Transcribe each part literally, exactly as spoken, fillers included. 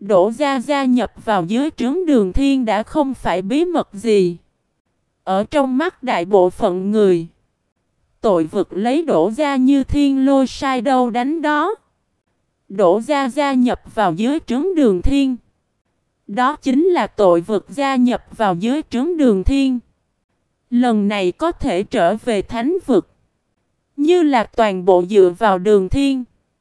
Đỗ Gia gia nhập vào dưới trướng Đường Thiên đã không phải bí mật gì. Ở trong mắt đại bộ phận người, tội vực lấy Đỗ Gia như thiên lôi sai đâu đánh đó. Đỗ Gia gia nhập vào dưới trướng Đường Thiên, đó chính là tội vực gia nhập vào dưới trướng Đường Thiên. Lần này có thể trở về thánh vực, như là toàn bộ dựa vào Đường Thiên.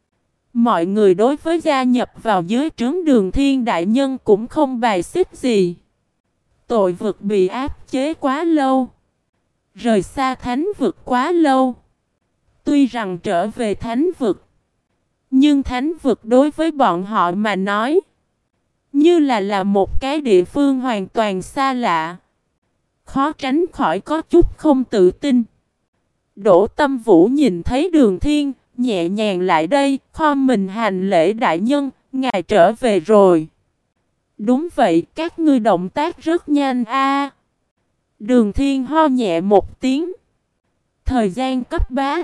Mọi người đối với gia nhập vào dưới trướng Đường Thiên đại nhân cũng không bài xích gì. Tội vực bị áp chế quá lâu, rời xa thánh vực quá lâu. Tuy rằng trở về thánh vực, nhưng thánh vực đối với bọn họ mà nói, như là là một cái địa phương hoàn toàn xa lạ. Khó tránh khỏi có chút không tự tin. Đỗ Tâm Vũ nhìn thấy Đường Thiên, nhẹ nhàng lại đây, khom mình hành lễ đại nhân, ngài trở về rồi. Đúng vậy, các ngươi động tác rất nhanh a. Đường Thiên ho nhẹ một tiếng. Thời gian cấp bá.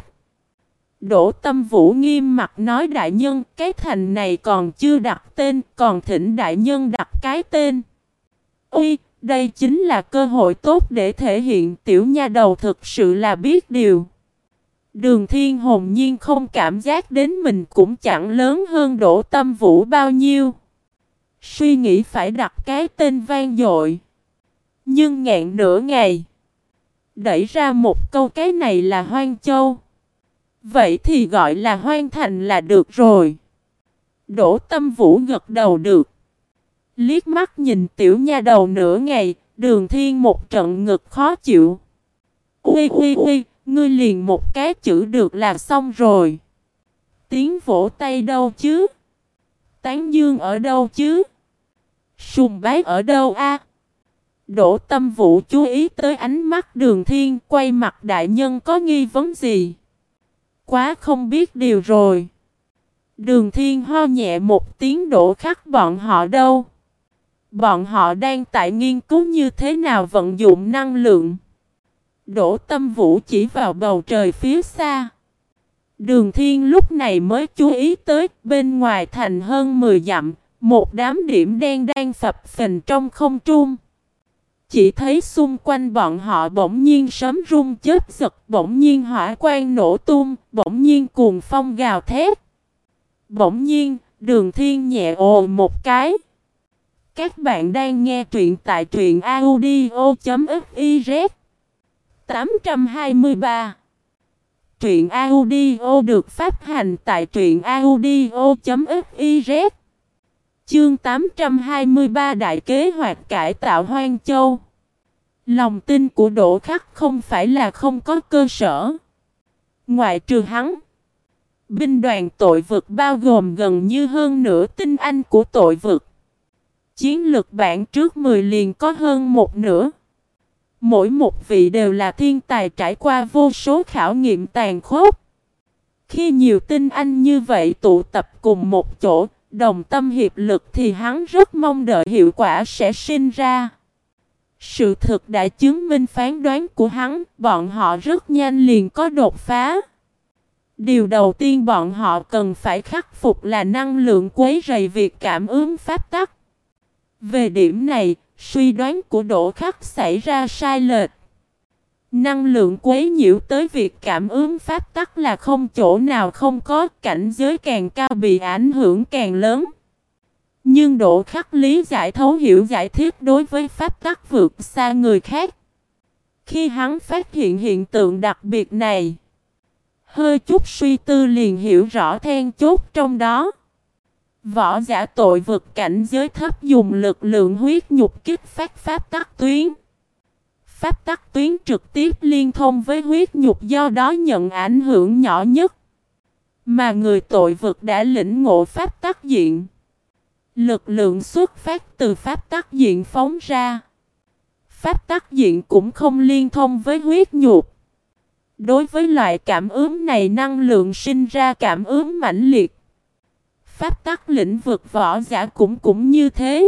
Đỗ Tâm Vũ nghiêm mặt nói đại nhân, cái thành này còn chưa đặt tên, còn thỉnh đại nhân đặt cái tên. Ui, đây chính là cơ hội tốt để thể hiện tiểu nha đầu thực sự là biết điều. Đường Thiên hồn nhiên không cảm giác đến mình cũng chẳng lớn hơn Đỗ Tâm Vũ bao nhiêu. Suy nghĩ phải đặt cái tên vang dội. Nhưng ngẹn nửa ngày, đẩy ra một câu cái này là Hoang Châu. Vậy thì gọi là Hoang Thành là được rồi. Đỗ Tâm Vũ gật đầu được. Liếc mắt nhìn tiểu nha đầu nửa ngày, Đường Thiên một trận ngực khó chịu. Ui ui ui, ngươi liền một cái chữ được là xong rồi. Tiếng vỗ tay đâu chứ? Tán dương ở đâu chứ? Sùng bái ở đâu a? Đỗ Tâm Vũ chú ý tới ánh mắt Đường Thiên, quay mặt đại nhân có nghi vấn gì? Quá không biết điều rồi. Đường Thiên ho nhẹ một tiếng đổ khắc bọn họ đâu. Bọn họ đang tại nghiên cứu như thế nào vận dụng năng lượng. Đỗ Tâm Vũ chỉ vào bầu trời phía xa. Đường Thiên lúc này mới chú ý tới bên ngoài thành hơn mười dặm, một đám điểm đen đang phập phình trong không trung. Chỉ thấy xung quanh bọn họ bỗng nhiên sấm rung chớp giật, bỗng nhiên hỏa quang nổ tung, bỗng nhiên cuồng phong gào thét. Bỗng nhiên, Đường Thiên nhẹ ồ một cái. Các bạn đang nghe truyện tại truyện audio chấm fiz. tám trăm hai mươi ba. Truyện audio được phát hành tại truyện audio chấm fiz. Chương tám trăm hai mươi ba đại kế hoạch cải tạo Hoang Châu. Lòng tin của Đỗ Khắc không phải là không có cơ sở. Ngoại trừ hắn, binh đoàn tội vực bao gồm gần như hơn nửa tinh anh của tội vực. Chiến lực bảng trước mười liền có hơn một nửa. Mỗi một vị đều là thiên tài trải qua vô số khảo nghiệm tàn khốc. Khi nhiều tinh anh như vậy tụ tập cùng một chỗ, đồng tâm hiệp lực thì hắn rất mong đợi hiệu quả sẽ sinh ra. Sự thực đã chứng minh phán đoán của hắn, bọn họ rất nhanh liền có đột phá. Điều đầu tiên bọn họ cần phải khắc phục là năng lượng quấy rầy việc cảm ứng pháp tắc. Về điểm này, suy đoán của Đỗ Khắc xảy ra sai lệch. Năng lượng quấy nhiễu tới việc cảm ứng pháp tắc là không chỗ nào không có, cảnh giới càng cao bị ảnh hưởng càng lớn. Nhưng Đỗ Khắc lý giải thấu hiểu giải thích đối với pháp tắc vượt xa người khác. Khi hắn phát hiện hiện tượng đặc biệt này, hơi chút suy tư liền hiểu rõ then chốt trong đó. Võ giả tội vực cảnh giới thấp dùng lực lượng huyết nhục kích phát pháp tắc tuyến. Pháp tắc tuyến trực tiếp liên thông với huyết nhục, do đó nhận ảnh hưởng nhỏ nhất. Mà người tội vực đã lĩnh ngộ pháp tắc diện. Lực lượng xuất phát từ pháp tắc diện phóng ra. Pháp tắc diện cũng không liên thông với huyết nhục. Đối với loại cảm ứng này, năng lượng sinh ra cảm ứng mãnh liệt. Pháp tắc lĩnh vực võ giả cũng cũng như thế.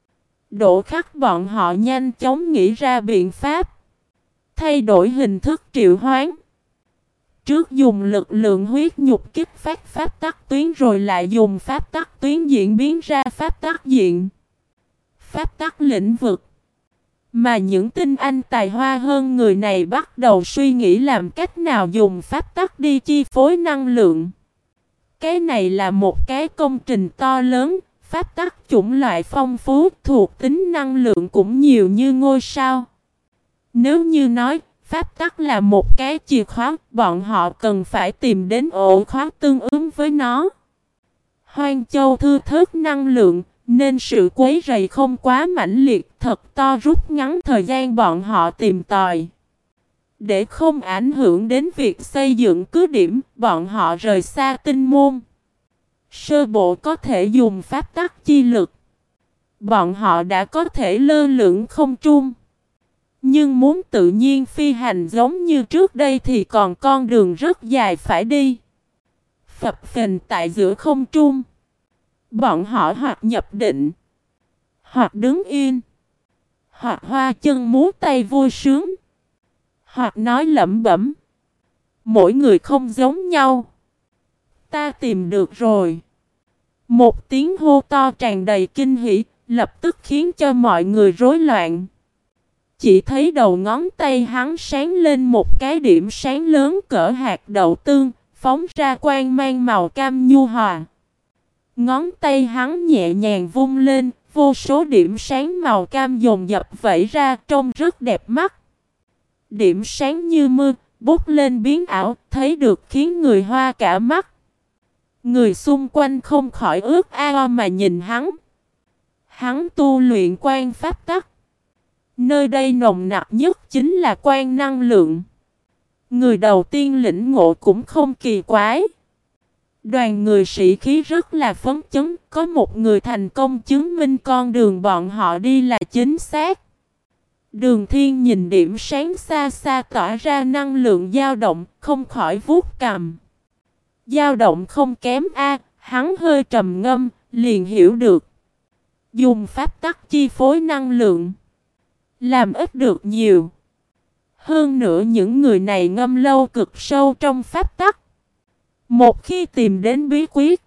Đỗ Khắc bọn họ nhanh chóng nghĩ ra biện pháp thay đổi hình thức triệu hoán. trước dùng lực lượng huyết nhục kích phát pháp tắc tuyến rồi lại dùng pháp tắc tuyến diễn biến ra pháp tắc diện, pháp tắc lĩnh vực. Mà những tinh anh tài hoa hơn người này bắt đầu suy nghĩ làm cách nào dùng pháp tắc đi chi phối năng lượng. Cái này là một cái công trình to lớn, pháp tắc chủng loại phong phú, thuộc tính năng lượng cũng nhiều như ngôi sao. Nếu như nói pháp tắc là một cái chìa khóa, bọn họ cần phải tìm đến ổ khóa tương ứng với nó. Hoang Châu thưa thớt năng lượng, nên sự quấy rầy không quá mãnh liệt, thật to rút ngắn thời gian bọn họ tìm tòi. Để không ảnh hưởng đến việc xây dựng cứ điểm, bọn họ rời xa tinh môn. Sơ bộ có thể dùng pháp tắc chi lực. Bọn họ đã có thể lơ lửng không trung. Nhưng muốn tự nhiên phi hành giống như trước đây thì còn con đường rất dài phải đi. Phập phình tại giữa không trung. Bọn họ hoặc nhập định, hoặc đứng yên, hoặc hoa chân múa tay vui sướng, hoặc nói lẩm bẩm. Mỗi người không giống nhau. Ta tìm được rồi. Một tiếng hô to tràn đầy kinh hỉ, lập tức khiến cho mọi người rối loạn. Chỉ thấy đầu ngón tay hắn sáng lên một cái điểm sáng lớn cỡ hạt đậu tương, phóng ra quang mang màu cam nhu hòa. Ngón tay hắn nhẹ nhàng vung lên, vô số điểm sáng màu cam dồn dập vẩy ra trông rất đẹp mắt. Điểm sáng như mưa, bút lên biến ảo, thấy được khiến người hoa cả mắt. Người xung quanh không khỏi ước ao mà nhìn hắn. Hắn tu luyện quan pháp tắc. Nơi đây nồng nặc nhất chính là quan năng lượng. Người đầu tiên lĩnh ngộ cũng không kỳ quái. Đoàn người sĩ khí rất là phấn chấn, có một người thành công chứng minh con đường bọn họ đi là chính xác. Đường Thiên nhìn điểm sáng xa xa tỏa ra năng lượng dao động, không khỏi vuốt cằm. Dao động không kém a, hắn hơi trầm ngâm, liền hiểu được. Dùng pháp tắc chi phối năng lượng, làm ít được nhiều. Hơn nữa những người này ngâm lâu cực sâu trong pháp tắc. Một khi tìm đến bí quyết,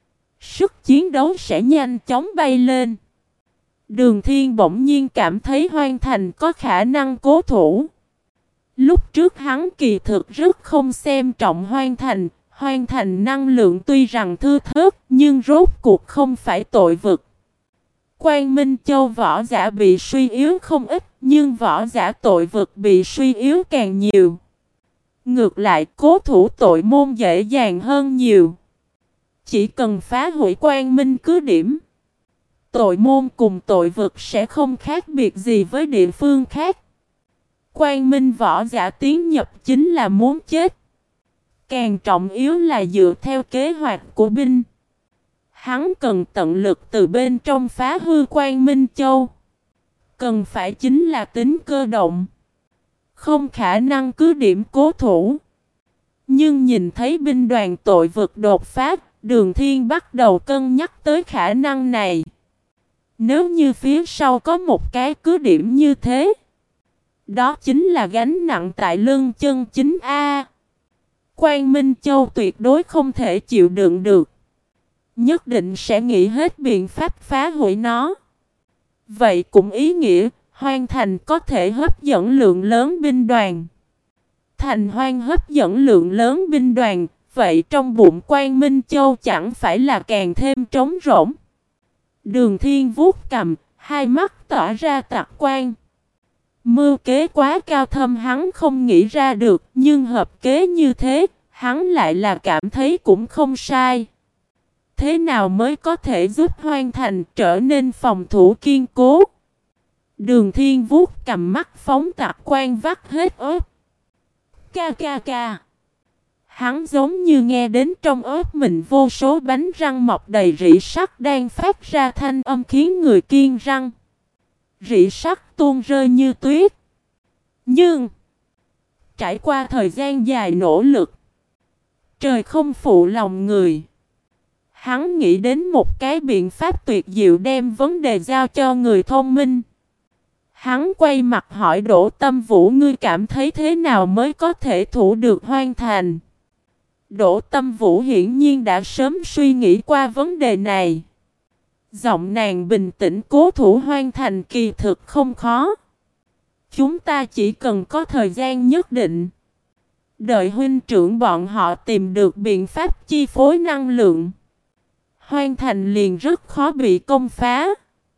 sức chiến đấu sẽ nhanh chóng bay lên. Đường Thiên bỗng nhiên cảm thấy Hoang Thành có khả năng cố thủ. Lúc trước hắn kỳ thực rất không xem trọng Hoang Thành. Hoang Thành năng lượng tuy rằng thưa thớt, nhưng rốt cuộc không phải tội vực. Quang Minh Châu võ giả bị suy yếu không ít, nhưng võ giả tội vực bị suy yếu càng nhiều. Ngược lại, cố thủ tội môn dễ dàng hơn nhiều. Chỉ cần phá hủy Quang Minh cứ điểm, tội môn cùng tội vực sẽ không khác biệt gì với địa phương khác. Quang Minh võ giả tiến nhập chính là muốn chết. Càng trọng yếu là dựa theo kế hoạch của binh. Hắn cần tận lực từ bên trong phá hư Quang Minh Châu. Cần phải chính là tính cơ động. Không khả năng cứ điểm cố thủ. Nhưng nhìn thấy binh đoàn tội vực đột phá, Đường Thiên bắt đầu cân nhắc tới khả năng này. Nếu như phía sau có một cái cứ điểm như thế, đó chính là gánh nặng tại lưng chân chính A. Quang Minh Châu tuyệt đối không thể chịu đựng được. Nhất định sẽ nghĩ hết biện pháp phá hủy nó. Vậy cũng ý nghĩa Hoang Thành có thể hấp dẫn lượng lớn binh đoàn. Thành Hoang hấp dẫn lượng lớn binh đoàn, vậy trong bụng Quang Minh Châu chẳng phải là càng thêm trống rỗng. Đường Thiên vuốt cầm, hai mắt tỏa ra tạc quan. Mưu kế quá cao thâm hắn không nghĩ ra được, nhưng hợp kế như thế, hắn lại là cảm thấy cũng không sai. Thế nào mới có thể giúp Hoang Thành trở nên phòng thủ kiên cố? Đường Thiên vuốt cầm mắt phóng tạc quan vắt hết ớt. Ca ca ca. Hắn giống như nghe đến trong ớt mình vô số bánh răng mọc đầy rỉ sắt đang phát ra thanh âm khiến người kiêng răng. Rỉ sắt tuôn rơi như tuyết. Nhưng trải qua thời gian dài nỗ lực, trời không phụ lòng người. Hắn nghĩ đến một cái biện pháp tuyệt diệu đem vấn đề giao cho người thông minh. Hắn quay mặt hỏi Đỗ Tâm Vũ, ngươi cảm thấy thế nào mới có thể thủ được Hoang Thành? Đỗ Tâm Vũ hiển nhiên đã sớm suy nghĩ qua vấn đề này. Giọng nàng bình tĩnh cố thủ Hoang Thành kỳ thực không khó. Chúng ta chỉ cần có thời gian nhất định. Đợi huynh trưởng bọn họ tìm được biện pháp chi phối năng lượng. Hoang Thành liền rất khó bị công phá.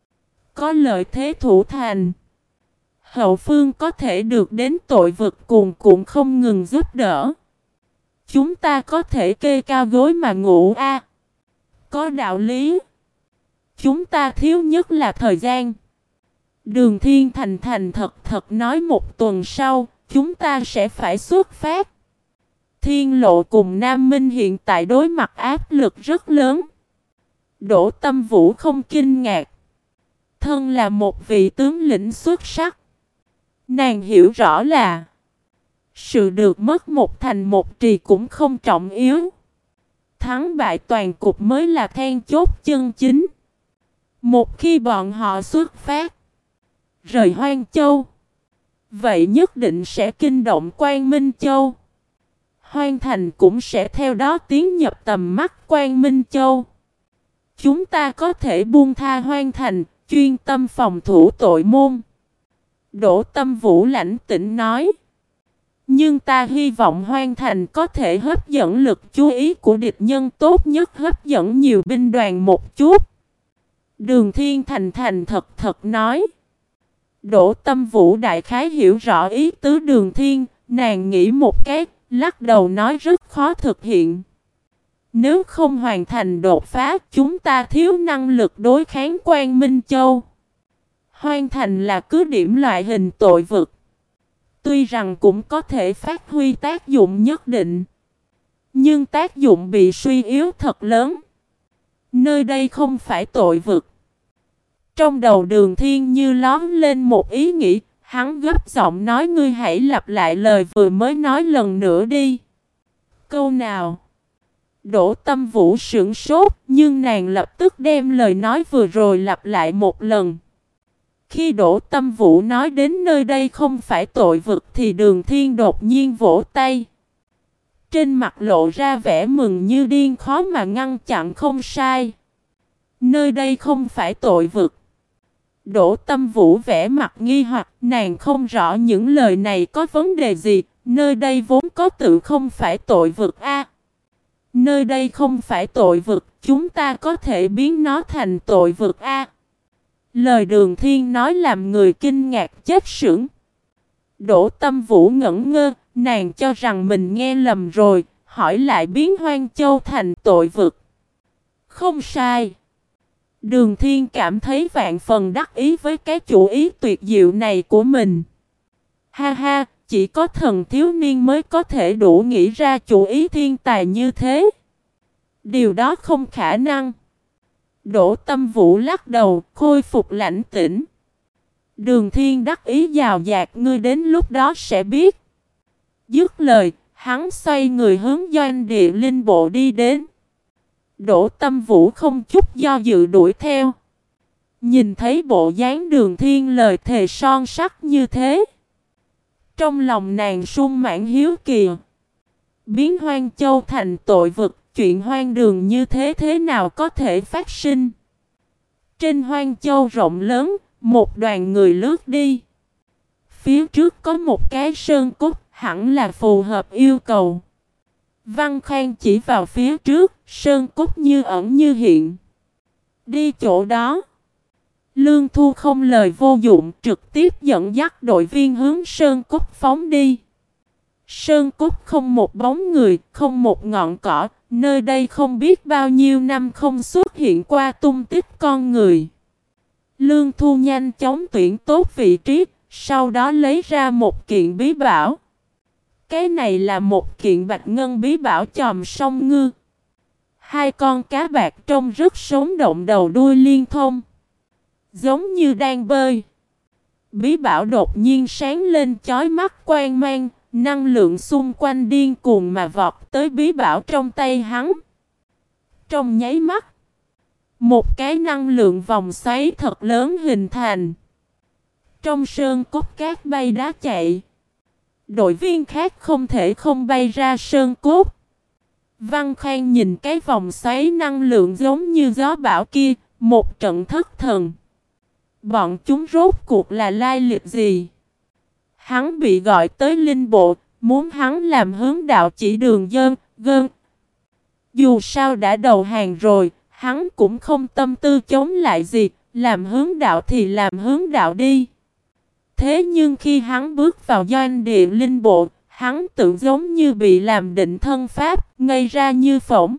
Có lợi thế thủ thành. Hậu phương có thể được đến tội vực cuồn cuộn không ngừng giúp đỡ. Chúng ta có thể kê cao gối mà ngủ a. À, có đạo lý. Chúng ta thiếu nhất là thời gian. Đường Thiên thành thành thật thật nói một tuần sau, chúng ta sẽ phải xuất phát. Thiên Lộ cùng Nam Minh hiện tại đối mặt áp lực rất lớn. Đỗ Tâm Vũ không kinh ngạc. Thân là một vị tướng lĩnh xuất sắc. Nàng hiểu rõ là sự được mất một thành một trì cũng không trọng yếu. Thắng bại toàn cục mới là then chốt chân chính. Một khi bọn họ xuất phát, rời Hoang Châu, vậy nhất định sẽ kinh động Quang Minh Châu. Hoang Thành cũng sẽ theo đó tiến nhập tầm mắt Quang Minh Châu. Chúng ta có thể buông tha Hoang Thành, chuyên tâm phòng thủ tội môn. Đỗ Tâm Vũ lãnh tĩnh nói. Nhưng ta hy vọng Hoang Thành có thể hấp dẫn lực chú ý của địch nhân, tốt nhất hấp dẫn nhiều binh đoàn một chút. Đường Thiên thành thành thật thật nói. Đỗ Tâm Vũ đại khái hiểu rõ ý tứ Đường Thiên, nàng nghĩ một cái, lắc đầu nói rất khó thực hiện. Nếu không hoàn thành đột phá, chúng ta thiếu năng lực đối kháng Quang Minh Châu. Hoang Thành là cứ điểm loại hình tội vực. Tuy rằng cũng có thể phát huy tác dụng nhất định, nhưng tác dụng bị suy yếu thật lớn. Nơi đây không phải tội vực. Trong đầu Đường Thiên như lóm lên một ý nghĩ, hắn gấp giọng nói ngươi hãy lặp lại lời vừa mới nói lần nữa đi. Câu nào? Đỗ Tâm Vũ sửng sốt, nhưng nàng lập tức đem lời nói vừa rồi lặp lại một lần. Khi Đỗ Tâm Vũ nói đến nơi đây không phải tội vực thì Đường Thiên đột nhiên vỗ tay. Trên mặt lộ ra vẻ mừng như điên, khó mà ngăn chặn. Không sai. Nơi đây không phải tội vực. Đỗ Tâm Vũ vẻ mặt nghi hoặc, nàng không rõ những lời này có vấn đề gì. Nơi đây vốn có tự không phải tội vực a. Nơi đây không phải tội vực, chúng ta có thể biến nó thành tội vực a. Lời Đường Thiên nói làm người kinh ngạc chết sững. Đỗ Tâm Vũ ngẩn ngơ, nàng cho rằng mình nghe lầm rồi, hỏi lại biến Hoang Châu thành tội vực. Không sai. Đường Thiên cảm thấy vạn phần đắc ý với cái chủ ý tuyệt diệu này của mình. Ha ha, chỉ có thần thiếu niên mới có thể đủ nghĩ ra chủ ý thiên tài như thế. Điều đó không khả năng. Đỗ Tâm Vũ lắc đầu, khôi phục lãnh tĩnh. Đường Thiên đắc ý giàu dạt, ngươi đến lúc đó sẽ biết. Dứt lời, hắn xoay người hướng Doanh Địa Linh Bộ đi đến. Đỗ Tâm Vũ không chút do dự đuổi theo. Nhìn thấy bộ dáng Đường Thiên lời thề son sắt như thế, trong lòng nàng sung mãn hiếu kỳ. Biến Hoang Châu thành tội vực, chuyện hoang đường như thế thế nào có thể phát sinh? Trên Hoang Châu rộng lớn, một đoàn người lướt đi. Phía trước có một cái sơn cốt, hẳn là phù hợp yêu cầu. Văn Khang chỉ vào phía trước, sơn cốt như ẩn như hiện. Đi chỗ đó. Lương Thu không lời vô dụng, trực tiếp dẫn dắt đội viên hướng sơn cốt phóng đi. Sơn cốt không một bóng người, không một ngọn cỏ, nơi đây không biết bao nhiêu năm không xuất hiện qua tung tích con người. Lương Thu nhanh chóng tuyển tốt vị trí, sau đó lấy ra một kiện bí bảo. Cái này là một kiện bạch ngân bí bảo chòm sông ngư. Hai con cá bạc trông rất sống động, đầu đuôi liên thông, giống như đang bơi. Bí bảo đột nhiên sáng lên chói mắt quang mang, năng lượng xung quanh điên cuồng mà vọt tới bí bảo trong tay hắn. Trong nháy mắt, một cái năng lượng vòng xoáy thật lớn hình thành. Trong sơn cốt cát bay đá chạy. Đội viên khác không thể không bay ra sơn cốt. Văn Khang nhìn cái vòng xoáy năng lượng giống như gió bão kia, một trận thất thần. Bọn chúng rốt cuộc là lai lịch gì? Hắn bị gọi tới linh bộ, muốn hắn làm hướng đạo chỉ đường dơn, gơn. Dù sao đã đầu hàng rồi, hắn cũng không tâm tư chống lại gì, làm hướng đạo thì làm hướng đạo đi. Thế nhưng khi hắn bước vào doanh địa linh bộ, hắn tự giống như bị làm định thân pháp, ngây ra như phỏng.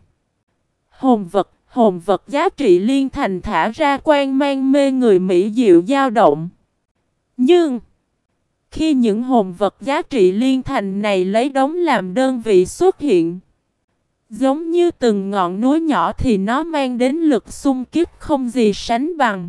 Hồn vật, hồn vật giá trị liên thành thả ra quang mang mê người mỹ diệu dao động. Nhưng, khi những hồn vật giá trị liên thành này lấy đống làm đơn vị xuất hiện, giống như từng ngọn núi nhỏ thì nó mang đến lực xung kích không gì sánh bằng.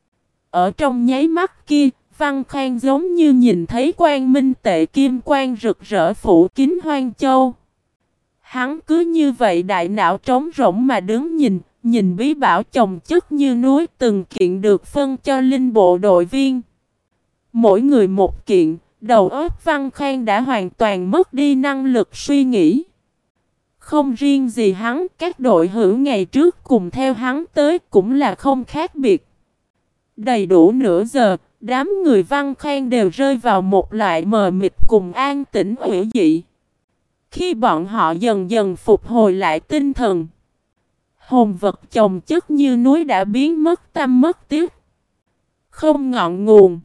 Ở trong nháy mắt kia, Văn Khang giống như nhìn thấy quang minh tệ kim quang rực rỡ phủ kín Hoang Châu. Hắn cứ như vậy đại não trống rỗng mà đứng nhìn, nhìn bí bảo chồng chất như núi từng kiện được phân cho linh bộ đội viên. Mỗi người một kiện, đầu óc Văn Khang đã hoàn toàn mất đi năng lực suy nghĩ. Không riêng gì hắn, các đội hữu ngày trước cùng theo hắn tới cũng là không khác biệt. Đầy đủ nửa giờ, đám người Văn Khang đều rơi vào một loại mờ mịt cùng an tĩnh ủy dị. Khi bọn họ dần dần phục hồi lại tinh thần, hồn vật chồng chất như núi đã biến mất tăm mất tiếc, không ngọn nguồn.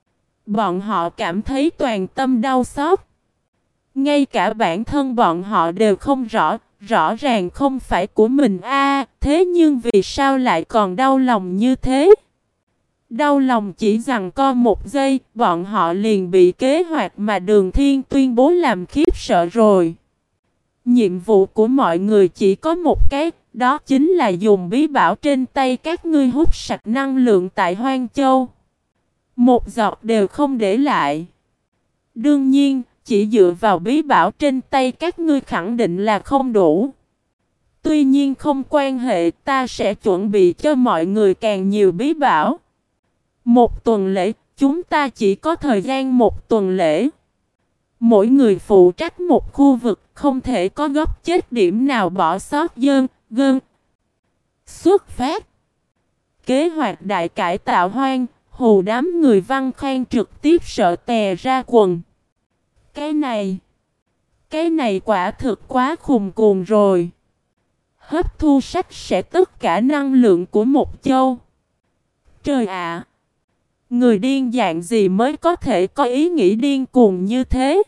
Bọn họ cảm thấy toàn tâm đau xót. Ngay cả bản thân bọn họ đều không rõ, rõ ràng không phải của mình a, thế nhưng vì sao lại còn đau lòng như thế? Đau lòng chỉ rằng co một giây, bọn họ liền bị kế hoạch mà Đường Thiên tuyên bố làm khiếp sợ rồi. Nhiệm vụ của mọi người chỉ có một cái, đó chính là dùng bí bảo trên tay các ngươi hút sạch năng lượng tại Hoang Châu. Một giọt đều không để lại. Đương nhiên, chỉ dựa vào bí bảo trên tay các ngươi khẳng định là không đủ. Tuy nhiên không quan hệ, ta sẽ chuẩn bị cho mọi người càng nhiều bí bảo. Một tuần lễ, chúng ta chỉ có thời gian một tuần lễ. Mỗi người phụ trách một khu vực, không thể có góc chết điểm nào bỏ sót dơn, gơn. Xuất phát. Kế hoạch đại cải tạo Hoang, hù đám người Văn Khang trực tiếp sợ tè ra quần. Cái này, cái này quả thực quá khùng cuồng rồi. Hấp thu sạch sẽ tất cả năng lượng của một châu. Trời ạ! Người điên dạng gì mới có thể có ý nghĩ điên cuồng như thế?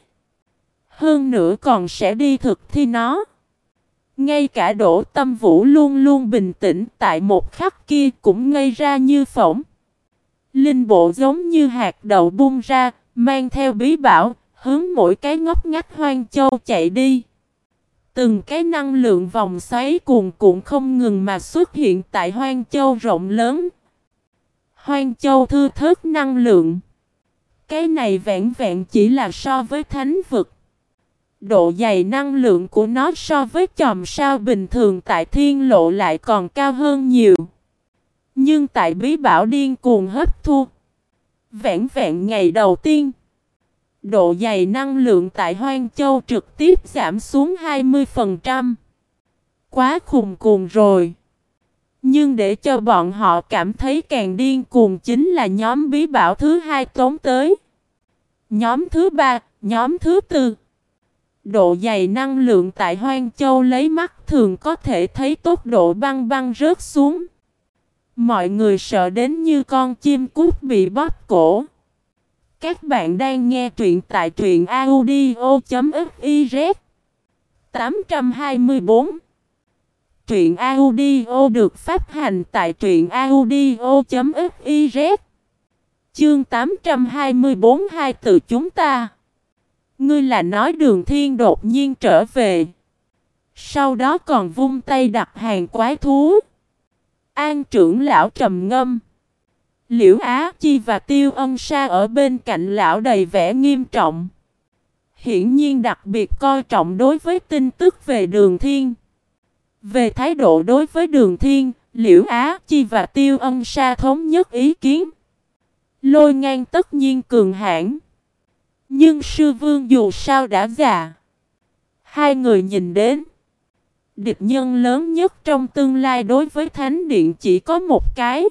Hơn nữa còn sẽ đi thực thi nó. Ngay cả Đỗ Tâm Vũ luôn luôn bình tĩnh tại một khắc kia cũng ngây ra như phỏng. Linh bộ giống như hạt đậu bung ra, mang theo bí bảo, hướng mỗi cái ngóc ngách Hoang Châu chạy đi. Từng cái năng lượng vòng xoáy cuồn cuộn không ngừng mà xuất hiện tại Hoang Châu rộng lớn. Hoang Châu thư thớt năng lượng. Cái này vẹn vẹn chỉ là so với thánh vực. Độ dày năng lượng của nó so với chòm sao bình thường tại thiên lộ lại còn cao hơn nhiều. Nhưng tại bí bảo điên cuồng hấp thu, vẹn vẹn ngày đầu tiên, độ dày năng lượng tại Hoang Châu trực tiếp giảm xuống hai mươi phần trăm. Quá khùng cuồng rồi. Nhưng để cho bọn họ cảm thấy càng điên cuồng chính là nhóm bí bảo thứ hai tốn tới. Nhóm thứ ba, nhóm thứ tư. Độ dày năng lượng tại Hoang Châu lấy mắt thường có thể thấy tốc độ băng băng rớt xuống. Mọi người sợ đến như con chim cút bị bóp cổ. Các bạn đang nghe truyện tại truyện audio chấm fiz. tám trăm hai mươi tư. Truyện audio được phát hành tại truyện audio chấm fiz. Chương tám trăm hai mươi tư. Hai từ chúng ta. Ngươi là nói Đường Thiên đột nhiên trở về. Sau đó còn vung tay đặt hàng quái thú. An trưởng lão trầm ngâm. Liễu Á Chi và Tiêu Ân Sa ở bên cạnh lão đầy vẻ nghiêm trọng. Hiển nhiên đặc biệt coi trọng đối với tin tức về Đường Thiên. Về thái độ đối với Đường Thiên, Liễu Á Chi và Tiêu Ân Sa thống nhất ý kiến. Lôi Ngang tất nhiên cường hãn. Nhưng sư vương dù sao đã già. Hai người nhìn đến. Địch nhân lớn nhất trong tương lai đối với Thánh Điện chỉ có một cái.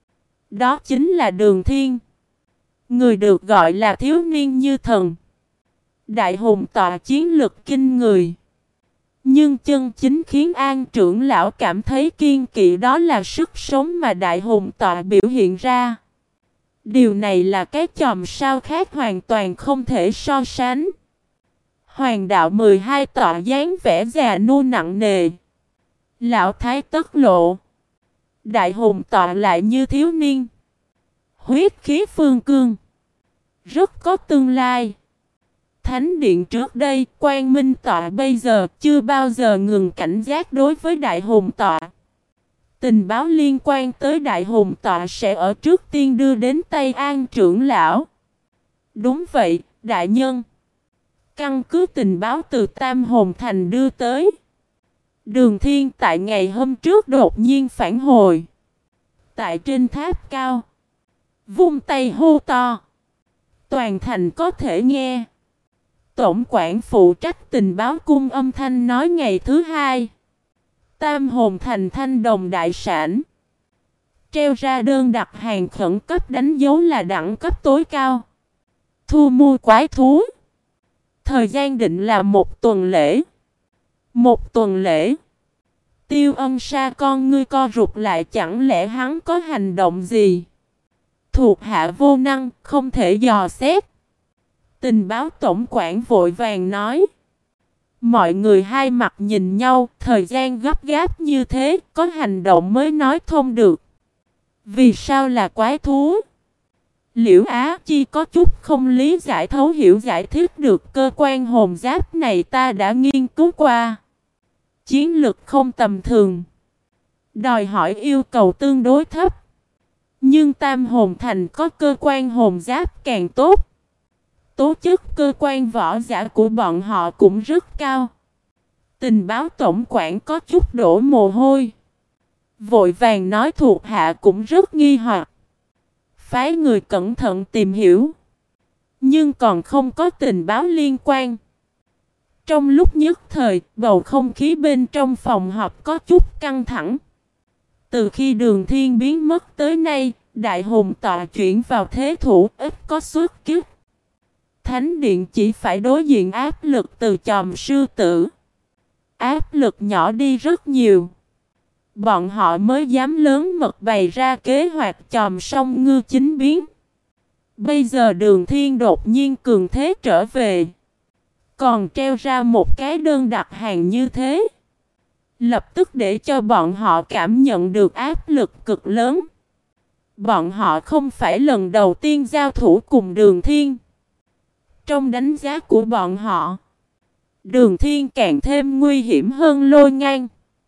Đó chính là Đường Thiên. Người được gọi là thiếu niên như thần. Đại hùng tọa chiến lực kinh người. Nhưng chân chính khiến An trưởng lão cảm thấy kiên kỵ đó là sức sống mà đại hùng tọa biểu hiện ra. Điều này là cái chòm sao khác hoàn toàn không thể so sánh. Hoàng đạo mười hai tọa dáng vẻ già nua nặng nề. Lão thái tất lộ. Đại hùng tọa lại như thiếu niên. Huyết khí phương cương. Rất có tương lai. Thánh điện trước đây, Quang Minh tọa bây giờ chưa bao giờ ngừng cảnh giác đối với đại hùng tọa. Tình báo liên quan tới đại hùng tọa sẽ ở trước tiên đưa đến tay An trưởng lão. Đúng vậy, đại nhân. Căn cứ tình báo từ Tam Hồn Thành đưa tới. Đường Thiên tại ngày hôm trước đột nhiên phản hồi. Tại trên tháp cao. Vung tay hô to. Toàn thành có thể nghe. Tổng quản phụ trách tình báo cung âm thanh nói ngày thứ hai. Tam Hồn Thành Thanh Đồng đại sản. Treo ra đơn đặt hàng khẩn cấp đánh dấu là đẳng cấp tối cao. Thu mua quái thú. Thời gian định là một tuần lễ. Một tuần lễ. Tiêu Ân Sa con ngươi co rụt lại, chẳng lẽ hắn có hành động gì? Thuộc hạ vô năng, không thể dò xét. Tình báo tổng quản vội vàng nói. Mọi người hai mặt nhìn nhau, thời gian gấp gáp như thế, có hành động mới nói thông được. Vì sao là quái thú? Liễu Á Chi có chút không lý giải thấu hiểu giải thích được cơ quan hồn giáp này ta đã nghiên cứu qua. Chiến lực không tầm thường. Đòi hỏi yêu cầu tương đối thấp. Nhưng Tam Hồn Thành có cơ quan hồn giáp càng tốt. Tố chất cơ quan võ giả của bọn họ cũng rất cao. Tình báo tổng quản có chút đổ mồ hôi. Vội vàng nói thuộc hạ cũng rất nghi hoặc. Phái người cẩn thận tìm hiểu. Nhưng còn không có tình báo liên quan. Trong lúc nhất thời, bầu không khí bên trong phòng họp có chút căng thẳng. Từ khi Đường Thiên biến mất tới nay, đại hùng tọa chuyển vào thế thủ, ít có xuất kích. Thánh điện chỉ phải đối diện áp lực từ chòm sư tử. Áp lực nhỏ đi rất nhiều. Bọn họ mới dám lớn mật bày ra kế hoạch chòm song ngư chính biến. Bây giờ Đường Thiên đột nhiên cường thế trở về. Còn treo ra một cái đơn đặt hàng như thế. Lập tức để cho bọn họ cảm nhận được áp lực cực lớn. Bọn họ không phải lần đầu tiên giao thủ cùng Đường Thiên. Trong đánh giá của bọn họ, Đường Thiên càng thêm nguy hiểm hơn Lôi Ngang.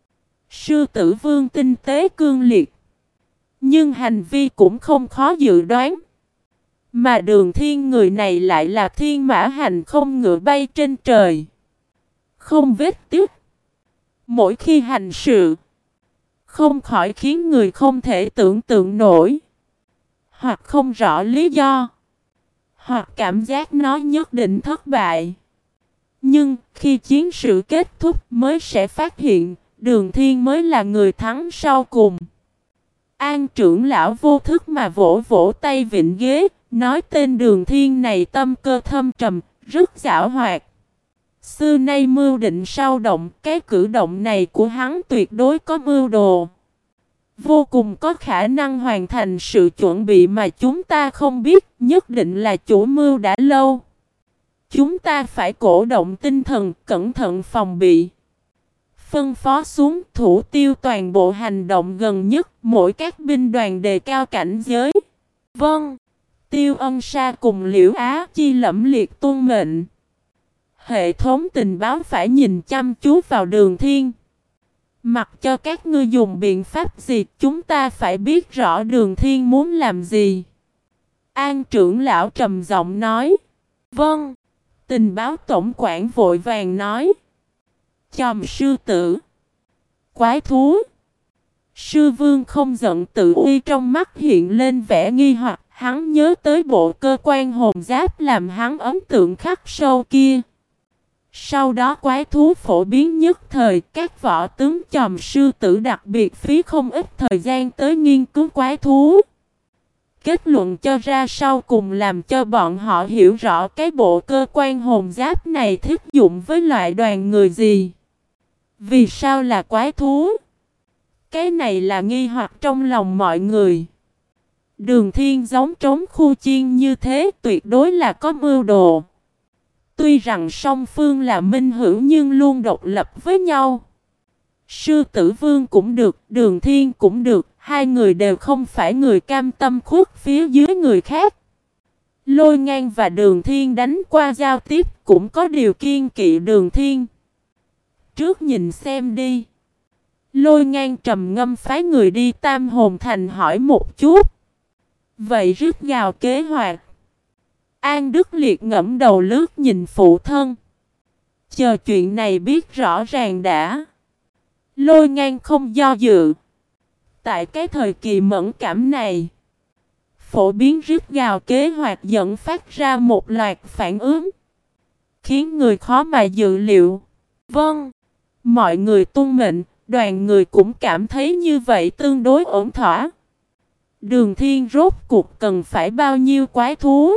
Sư tử vương tinh tế cương liệt. Nhưng hành vi cũng không khó dự đoán. Mà Đường Thiên người này lại là thiên mã hành không ngựa bay trên trời. Không vết tiếc. Mỗi khi hành sự, không khỏi khiến người không thể tưởng tượng nổi. Hoặc không rõ lý do. Hoặc cảm giác nó nhất định thất bại. Nhưng khi chiến sự kết thúc mới sẽ phát hiện Đường Thiên mới là người thắng sau cùng. An trưởng lão vô thức mà vỗ vỗ tay vịn ghế, nói tên Đường Thiên này tâm cơ thâm trầm, rất giảo hoạt. Xưa nay mưu định sau động, cái cử động này của hắn tuyệt đối có mưu đồ. Vô cùng có khả năng hoàn thành sự chuẩn bị mà chúng ta không biết, nhất định là chủ mưu đã lâu. Chúng ta phải cổ động tinh thần, cẩn thận phòng bị. Phân phó xuống thủ tiêu toàn bộ hành động gần nhất, mỗi các binh đoàn đề cao cảnh giới. Vâng. Tiêu Ân Sa cùng Liễu Á Chi lẫm liệt tuân mệnh. Hệ thống tình báo phải nhìn chăm chú vào Đường Thiên. Mặc cho các ngươi dùng biện pháp gì, chúng ta phải biết rõ Đường Thiên muốn làm gì. An trưởng lão trầm giọng nói. Vâng. Tình báo tổng quản vội vàng nói. Chòm sư tử. Quái thú. Sư vương không giận tự uy trong mắt hiện lên vẻ nghi hoặc. Hắn nhớ tới bộ cơ quan hồn giáp làm hắn ấn tượng khắc sâu kia. Sau đó quái thú phổ biến nhất thời, các võ tướng chòm sư tử đặc biệt phí không ít thời gian tới nghiên cứu quái thú. Kết luận cho ra sau cùng làm cho bọn họ hiểu rõ cái bộ cơ quan hồn giáp này thiết dụng với loại đoàn người gì. Vì sao là quái thú? Cái này là nghi hoặc trong lòng mọi người. Đường Thiên giống trống khu chiên như thế tuyệt đối là có mưu đồ. Tuy rằng song phương là minh hữu nhưng luôn độc lập với nhau. Sư Tử Vương cũng được, Đường Thiên cũng được, hai người đều không phải người cam tâm khuất phía dưới người khác. Lôi Ngang và Đường Thiên đánh qua giao tiếp cũng có điều kiên kỵ Đường Thiên. Trước nhìn xem đi. Lôi Ngang trầm ngâm phái người đi Tam Hồn Thành hỏi một chút. Vậy rứt gào kế hoạch. An Đức Liệt ngẫm đầu lướt nhìn phụ thân. Chờ chuyện này biết rõ ràng đã. Lôi Ngang không do dự. Tại cái thời kỳ mẫn cảm này, phổ biến rít gào kế hoạch dẫn phát ra một loạt phản ứng, khiến người khó mà dự liệu. Vâng, mọi người tuân mệnh, đoàn người cũng cảm thấy như vậy tương đối ổn thỏa. Đường Thiên rốt cuộc cần phải bao nhiêu quái thú?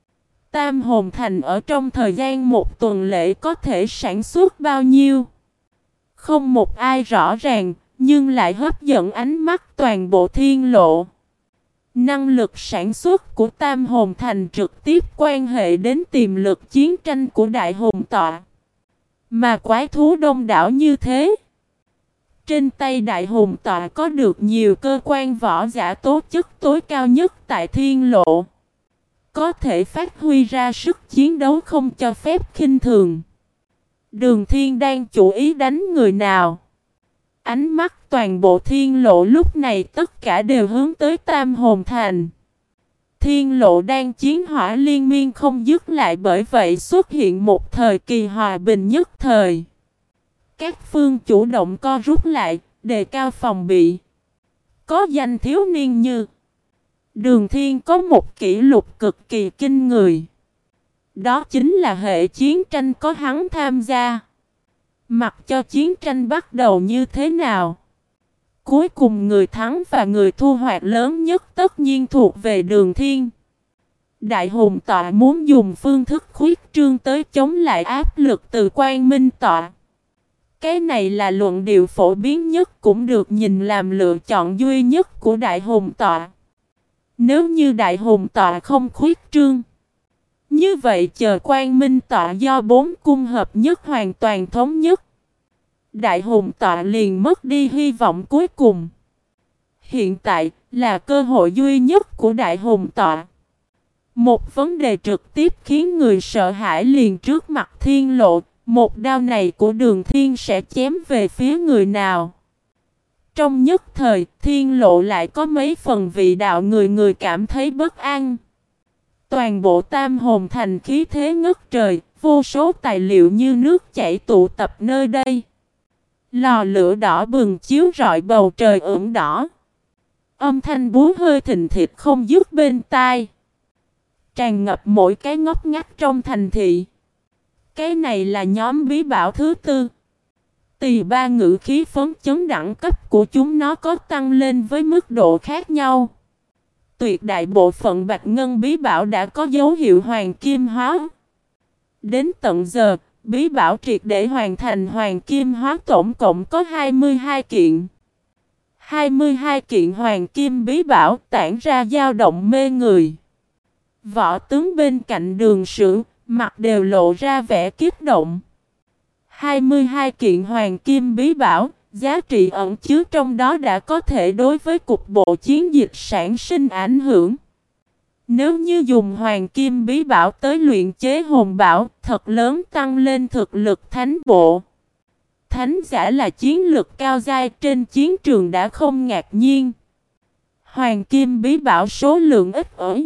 Tam Hồn Thành ở trong thời gian một tuần lễ có thể sản xuất bao nhiêu? Không một ai rõ ràng, nhưng lại hấp dẫn ánh mắt toàn bộ thiên lộ. Năng lực sản xuất của Tam Hồn Thành trực tiếp quan hệ đến tiềm lực chiến tranh của Đại Hồn Tọa. Mà quái thú đông đảo như thế. Trên tay Đại Hồn Tọa có được nhiều cơ quan võ giả tố chất tối cao nhất tại thiên lộ. Có thể phát huy ra sức chiến đấu không cho phép khinh thường. Đường Thiên đang chủ ý đánh người nào? Ánh mắt toàn bộ thiên lộ lúc này tất cả đều hướng tới Tam Hồn Thành. Thiên lộ đang chiến hỏa liên miên không dứt lại, bởi vậy xuất hiện một thời kỳ hòa bình nhất thời. Các phương chủ động co rút lại, đề cao phòng bị. Có danh thiếu niên như Đường Thiên có một kỷ lục cực kỳ kinh người. Đó chính là hệ chiến tranh có hắn tham gia. Mặc cho chiến tranh bắt đầu như thế nào, cuối cùng người thắng và người thu hoạch lớn nhất tất nhiên thuộc về Đường Thiên. Đại Hồn Tọa muốn dùng phương thức khuyết trương tới chống lại áp lực từ Quang Minh Tọa. Cái này là luận điệu phổ biến nhất, cũng được nhìn làm lựa chọn duy nhất của Đại Hồn Tọa. Nếu như Đại Hồn Tọa không khuyết trương, như vậy chờ Quang Minh Tọa do bốn cung hợp nhất hoàn toàn thống nhất, Đại Hồn Tọa liền mất đi hy vọng cuối cùng. Hiện tại là cơ hội duy nhất của Đại Hồn Tọa. Một vấn đề trực tiếp khiến người sợ hãi liền trước mặt thiên lộ. Một đao này của Đường Thiên sẽ chém về phía người nào? Trong nhất thời, thiên lộ lại có mấy phần vị đạo, người người cảm thấy bất an. Toàn bộ Tam Hồn Thành khí thế ngất trời, vô số tài liệu như nước chảy tụ tập nơi đây. Lò lửa đỏ bừng chiếu rọi bầu trời ửng đỏ. Âm thanh búa hơi thình thịch không dứt bên tai, tràn ngập mỗi cái ngóc ngách trong thành thị. Cái này là nhóm bí bảo thứ tư. Tỳ ba ngữ khí phấn chấn đẳng cấp của chúng nó có tăng lên với mức độ khác nhau. Tuyệt đại bộ phận bạch ngân bí bảo đã có dấu hiệu hoàng kim hóa. Đến tận giờ, bí bảo triệt để hoàn thành hoàng kim hóa tổng cộng có hai mươi hai kiện. hai mươi hai kiện hoàng kim bí bảo tản ra dao động mê người. Võ tướng bên cạnh Đường Sử mặt đều lộ ra vẻ kích động. hai mươi hai kiện hoàng kim bí bảo, giá trị ẩn chứa trong đó đã có thể đối với cục bộ chiến dịch sản sinh ảnh hưởng. Nếu như dùng hoàng kim bí bảo tới luyện chế hồn bảo, thật lớn tăng lên thực lực thánh bộ. Thánh giả là chiến lực cao giai trên chiến trường đã không ngạc nhiên. Hoàng kim bí bảo số lượng ít ỏi.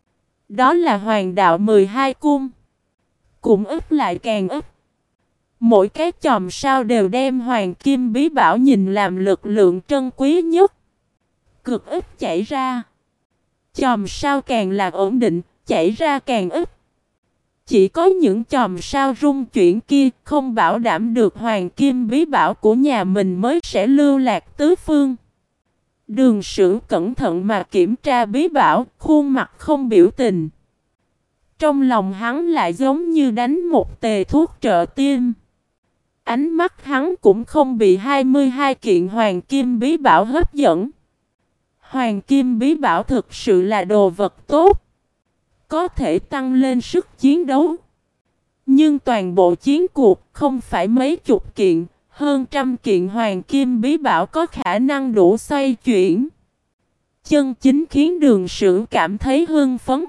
Đó là hoàng đạo mười hai cung. Cũng ít lại càng ít. Mỗi cái chòm sao đều đem hoàng kim bí bảo nhìn làm lực lượng trân quý nhất. Cực ít chảy ra. Chòm sao càng là ổn định, chảy ra càng ít. chỉ có những chòm sao rung chuyển kia không bảo đảm được hoàng kim bí bảo của nhà mình mới sẽ lưu lạc tứ phương. Đường Sử cẩn thận mà kiểm tra bí bảo, khuôn mặt không biểu tình. Trong lòng hắn lại giống như đánh một tề thuốc trợ tim. Ánh mắt hắn cũng không bị hai mươi hai kiện hoàng kim bí bảo hấp dẫn. Hoàng kim bí bảo thực sự là đồ vật tốt, có thể tăng lên sức chiến đấu. Nhưng toàn bộ chiến cuộc không phải mấy chục kiện, hơn trăm kiện hoàng kim bí bảo có khả năng đủ xoay chuyển. Chân chính khiến Đường Sử cảm thấy hưng phấn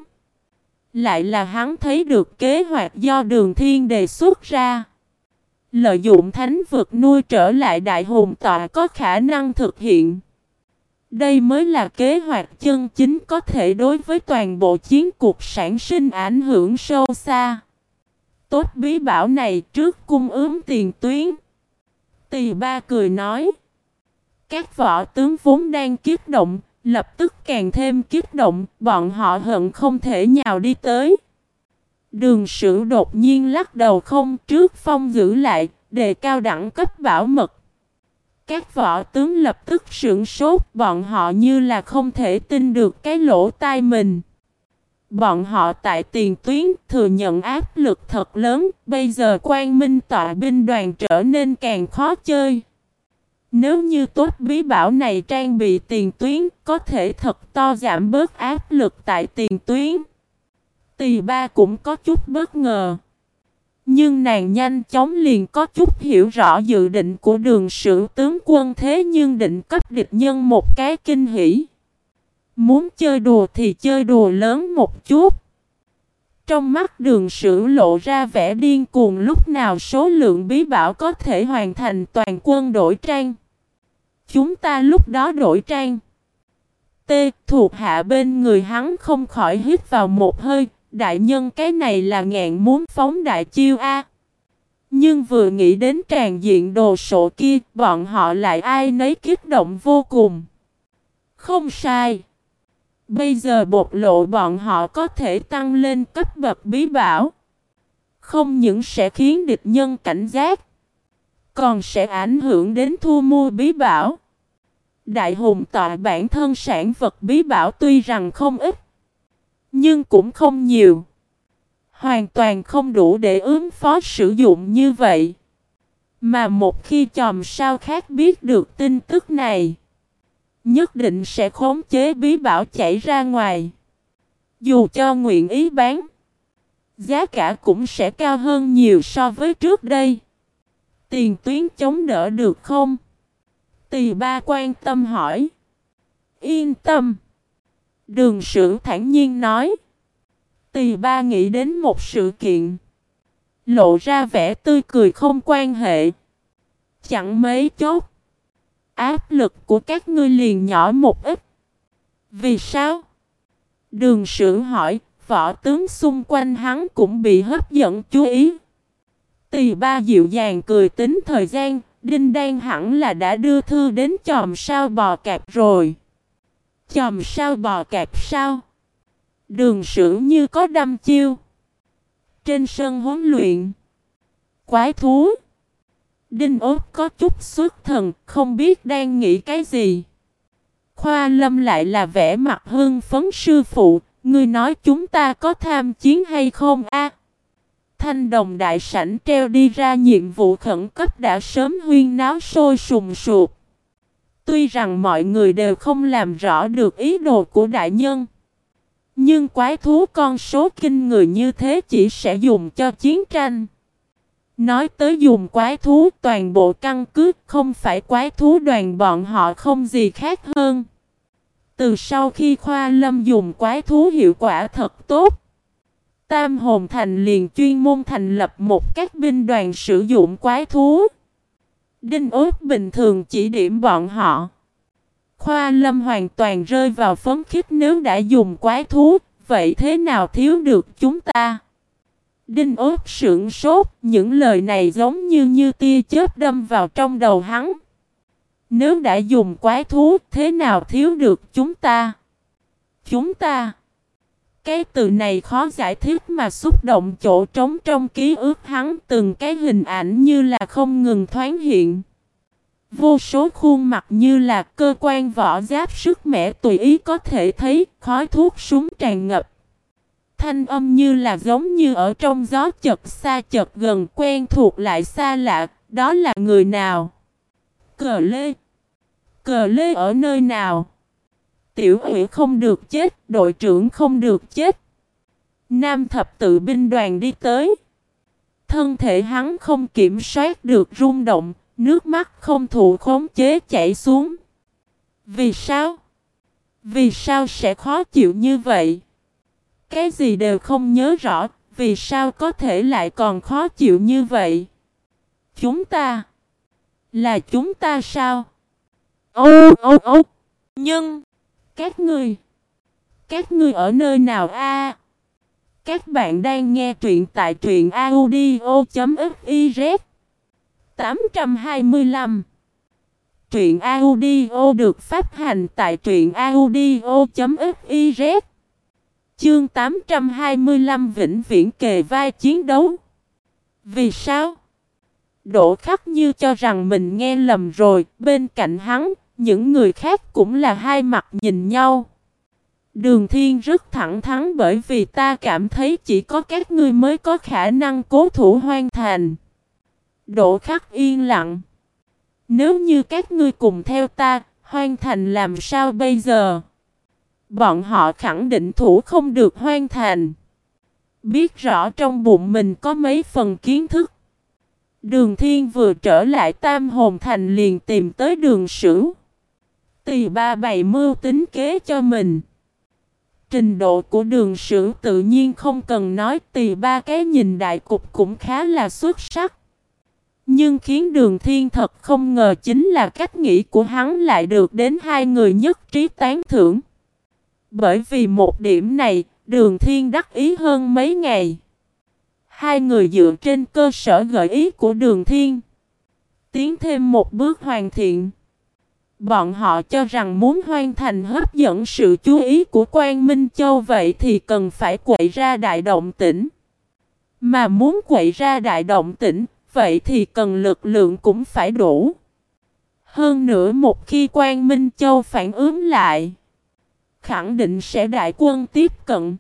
lại là hắn thấy được kế hoạch do Đường Thiên đề xuất ra. Lợi dụng thánh vực nuôi trở lại đại hùng tọa có khả năng thực hiện. Đây mới là kế hoạch chân chính có thể đối với toàn bộ chiến cuộc sản sinh ảnh hưởng sâu xa. Tốt bí bảo này trước cung ứng tiền tuyến. Tỳ Ba cười nói. Các võ tướng vốn đang kích động, lập tức càng thêm kích động, bọn họ hận không thể nhào đi tới. Đường Sử đột nhiên lắc đầu không, trước phong giữ lại, đề cao đẳng cấp bảo mật. Các võ tướng lập tức sửng sốt, bọn họ như là không thể tin được cái lỗ tai mình. Bọn họ tại tiền tuyến thừa nhận áp lực thật lớn, bây giờ Quang Minh tọa binh đoàn trở nên càng khó chơi. Nếu như tốt bí bảo này trang bị tiền tuyến, có thể thật to giảm bớt áp lực tại tiền tuyến. Tỳ Ba cũng có chút bất ngờ. Nhưng nàng nhanh chóng liền có chút hiểu rõ dự định của Đường Sử tướng quân, thế nhưng định cấp địch nhân một cái kinh hỉ. Muốn chơi đùa thì chơi đùa lớn một chút. Trong mắt Đường Sử lộ ra vẻ điên cuồng, lúc nào số lượng bí bảo có thể hoàn thành toàn quân đổi trang. Chúng ta lúc đó đổi trang. T thuộc hạ bên người hắn không khỏi hít vào một hơi. Đại nhân, cái này là ngạn muốn phóng đại chiêu a. Nhưng vừa nghĩ đến tràn diện đồ sộ kia, bọn họ lại ai nấy kích động vô cùng. Không sai. Bây giờ bộc lộ bọn họ có thể tăng lên cấp bậc bí bảo. Không những sẽ khiến địch nhân cảnh giác, còn sẽ ảnh hưởng đến thu mua bí bảo. Đại hùng tọa bản thân sản vật bí bảo tuy rằng không ít, nhưng cũng không nhiều. Hoàn toàn không đủ để ứng phó sử dụng như vậy. Mà một khi chòm sao khác biết được tin tức này, nhất định sẽ khống chế bí bảo chảy ra ngoài. Dù cho nguyện ý bán, giá cả cũng sẽ cao hơn nhiều so với trước đây. Tiền tuyến chống đỡ được không? Tỳ Ba quan tâm hỏi. Yên tâm. Đường Sử thản nhiên nói. Tỳ Ba nghĩ đến một sự kiện, lộ ra vẻ tươi cười không quan hệ. Chẳng mấy chốc, áp lực của các ngươi liền nhỏ một ít. Vì sao? Đường Sử hỏi. Võ tướng xung quanh hắn cũng bị hấp dẫn chú ý. Tỳ Ba dịu dàng cười, tính thời gian, Đinh Đan hẳn là đã đưa thư đến chòm sao bò cạp rồi. Chòm sao bò cạp sao? Đường Sử như có đăm chiêu. Trên sân huấn luyện, quái thú. Đinh Ốt có chút xuất thần, không biết đang nghĩ cái gì. Khoa Lâm lại là vẻ mặt hưng phấn. Sư phụ, ngươi nói chúng ta có tham chiến hay không a? Thanh đồng đại sảnh treo đi ra nhiệm vụ khẩn cấp đã sớm huyên náo sôi sùng sục. Tuy rằng mọi người đều không làm rõ được ý đồ của đại nhân, nhưng quái thú con số kinh người như thế chỉ sẽ dùng cho chiến tranh. Nói tới dùng quái thú, toàn bộ căn cứ không phải quái thú đoàn bọn họ không gì khác hơn. Từ sau khi Khoa Lâm dùng quái thú hiệu quả thật tốt, Tam Hồn Thành liền chuyên môn thành lập một các binh đoàn sử dụng quái thú. Đinh Ốt bình thường chỉ điểm bọn họ. Khoa Lâm hoàn toàn rơi vào phấn khích, nếu đã dùng quái thú, vậy thế nào thiếu được chúng ta? Đinh Ốt sững sốt, những lời này giống như như tia chớp đâm vào trong đầu hắn. Nếu đã dùng quái thú, thế nào thiếu được chúng ta? Chúng ta? Cái từ này khó giải thích mà xúc động chỗ trống trong ký ức hắn, từng cái hình ảnh như là không ngừng thoáng hiện. Vô số khuôn mặt như là cơ quan võ giáp sức mẻ tùy ý có thể thấy, khói thuốc súng tràn ngập. Thanh âm như là giống như ở trong gió, chật xa chật gần, quen thuộc lại xa lạ, đó là người nào? Cờ Lê. Cờ Lê ở nơi nào? Tiểu Ủy không được chết, đội trưởng không được chết. Nam thập tự binh đoàn đi tới. Thân thể hắn không kiểm soát được rung động, nước mắt không thụ khống chế chảy xuống. Vì sao? Vì sao sẽ khó chịu như vậy? Cái gì đều không nhớ rõ, vì sao có thể lại còn khó chịu như vậy? Chúng ta? Là chúng ta sao? Ô ô ô! Nhưng... Các ngươi? Các ngươi ở nơi nào a? Các bạn đang nghe truyện tại truyện audio.fiz tám trăm hai mươi lăm. Truyện audio được phát hành tại truyện audio.fiz. Chương tám trăm hai mươi lăm vĩnh viễn kề vai chiến đấu. Vì sao? Đỗ Khắc Như cho rằng mình nghe lầm rồi, bên cạnh hắn, những người khác cũng là hai mặt nhìn nhau. Đường Thiên rất thẳng thắn, bởi vì ta cảm thấy chỉ có các ngươi mới có khả năng cố thủ Hoang Thành. Đỗ Khắc yên lặng. Nếu như các ngươi cùng theo ta, Hoang Thành làm sao bây giờ? Bọn họ khẳng định thủ không được Hoang Thành. Biết rõ trong bụng mình có mấy phần kiến thức. Đường Thiên vừa trở lại Tam Hồn Thành liền tìm tới Đường Sửu. Tỳ ba bày mưu tính kế cho mình. Trình độ của Đường Sửu tự nhiên không cần nói, tỳ ba cái nhìn đại cục cũng khá là xuất sắc. Nhưng khiến Đường Thiên thật không ngờ chính là cách nghĩ của hắn lại được đến hai người nhất trí tán thưởng. Bởi vì một điểm này, Đường Thiên đắc ý hơn mấy ngày. Hai người dựa trên cơ sở gợi ý của Đường Thiên, tiến thêm một bước hoàn thiện. Bọn họ cho rằng muốn Hoang Thành hấp dẫn sự chú ý của Quang Minh Châu, vậy thì cần phải quậy ra đại động tĩnh. Mà muốn quậy ra đại động tĩnh, vậy thì cần lực lượng cũng phải đủ. Hơn nữa một khi Quang Minh Châu phản ứng lại, khẳng định sẽ đại quân tiếp cận.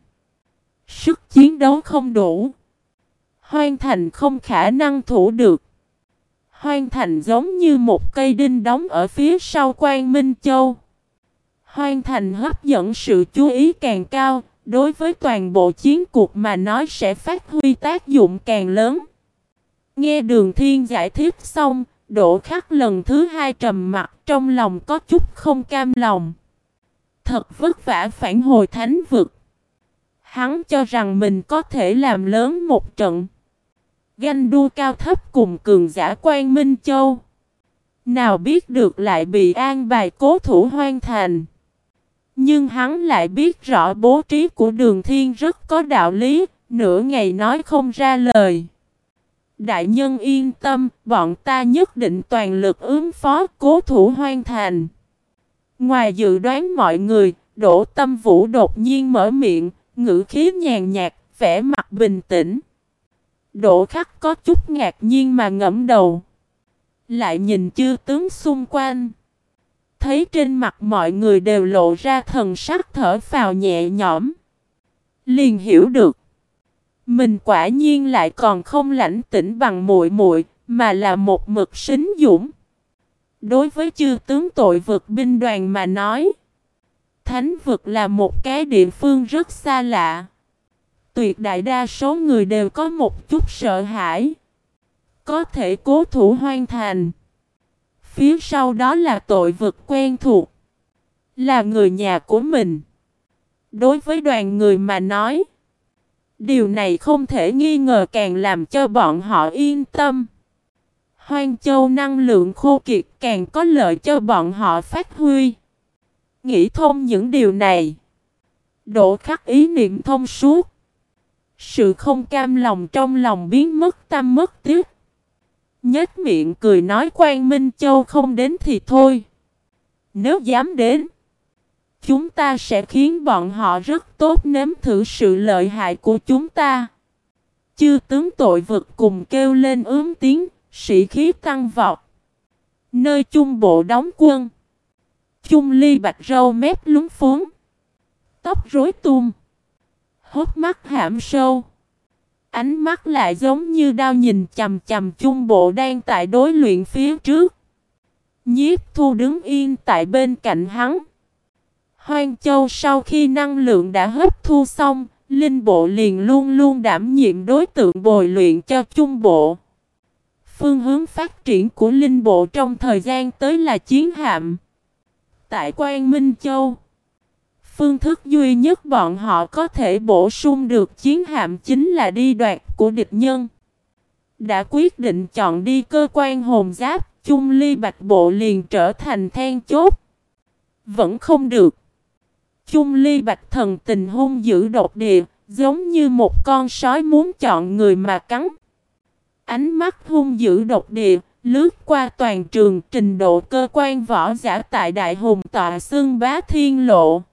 Sức chiến đấu không đủ, Hoang Thành không khả năng thủ được. Hoang Thành giống như một cây đinh đóng ở phía sau Quang Minh Châu. Hoang Thành hấp dẫn sự chú ý càng cao, đối với toàn bộ chiến cuộc mà nói sẽ phát huy tác dụng càng lớn. Nghe Đường Thiên giải thích xong, Đỗ Khắc lần thứ hai trầm mặt, trong lòng có chút không cam lòng. Thật vất vả phản hồi thánh vực. Hắn cho rằng mình có thể làm lớn một trận. Ganh đua cao thấp cùng cường giả Quang Minh Châu. Nào biết được lại bị an bài cố thủ Hoang Thành. Nhưng hắn lại biết rõ bố trí của Đường Thiên rất có đạo lý, nửa ngày nói không ra lời. Đại nhân yên tâm, bọn ta nhất định toàn lực ứng phó cố thủ Hoang Thành. Ngoài dự đoán mọi người, Đỗ Tâm Vũ đột nhiên mở miệng, ngữ khí nhàn nhạt, vẻ mặt bình tĩnh. Đỗ Khắc có chút ngạc nhiên mà ngẫm đầu. Lại nhìn chư tướng xung quanh. Thấy trên mặt mọi người đều lộ ra thần sắc thở phào nhẹ nhõm. Liền hiểu được. Mình quả nhiên lại còn không lãnh tĩnh bằng muội muội, mà là một mực sính dũng. Đối với chư tướng tội vực binh đoàn mà nói, thánh vực là một cái địa phương rất xa lạ. Tuyệt đại đa số người đều có một chút sợ hãi. Có thể cố thủ Hoang Thành. Phía sau đó là tội vực quen thuộc. Là người nhà của mình. Đối với đoàn người mà nói, điều này không thể nghi ngờ càng làm cho bọn họ yên tâm. Hoang Châu năng lượng khô kiệt càng có lợi cho bọn họ phát huy. Nghĩ thông những điều này, Đỗ Khắc ý niệm thông suốt. Sự không cam lòng trong lòng biến mất tăm mất tiếc. Nhếch miệng cười nói Quang Minh Châu không đến thì thôi. Nếu dám đến, Chúng ta sẽ khiến bọn họ rất tốt nếm thử sự lợi hại của chúng ta. Chư tướng tội vực cùng kêu lên ướm tiếng, sĩ khí tăng vọt. Nơi Chung Bộ đóng quân, Chung Ly Bạch râu mép lúng phúng, tóc rối tung, hốc mắt hãm sâu, ánh mắt lại giống như đao nhìn chằm chằm Chung Bộ đang tại đối luyện phía trước. Nhiếp Thu đứng yên tại bên cạnh hắn. Hoang Châu sau khi năng lượng đã hấp thu xong, Linh Bộ liền luôn luôn đảm nhiệm đối tượng bồi luyện cho Chung Bộ. Phương hướng phát triển của Linh Bộ trong thời gian tới là chiến hạm. Tại Quang Minh Châu, phương thức duy nhất bọn họ có thể bổ sung được chiến hạm chính là đi đoạt của địch nhân. Đã quyết định chọn đi cơ quan hồn giáp, Chung Ly Bạch Bộ liền trở thành then chốt. Vẫn không được. Chung Ly Bạch thần tình hung dữ độc địa, giống như một con sói muốn chọn người mà cắn. Ánh mắt hung dữ độc địa, lướt qua toàn trường, trình độ cơ quan võ giả tại Đại Hùng tọa xưng bá thiên lộ.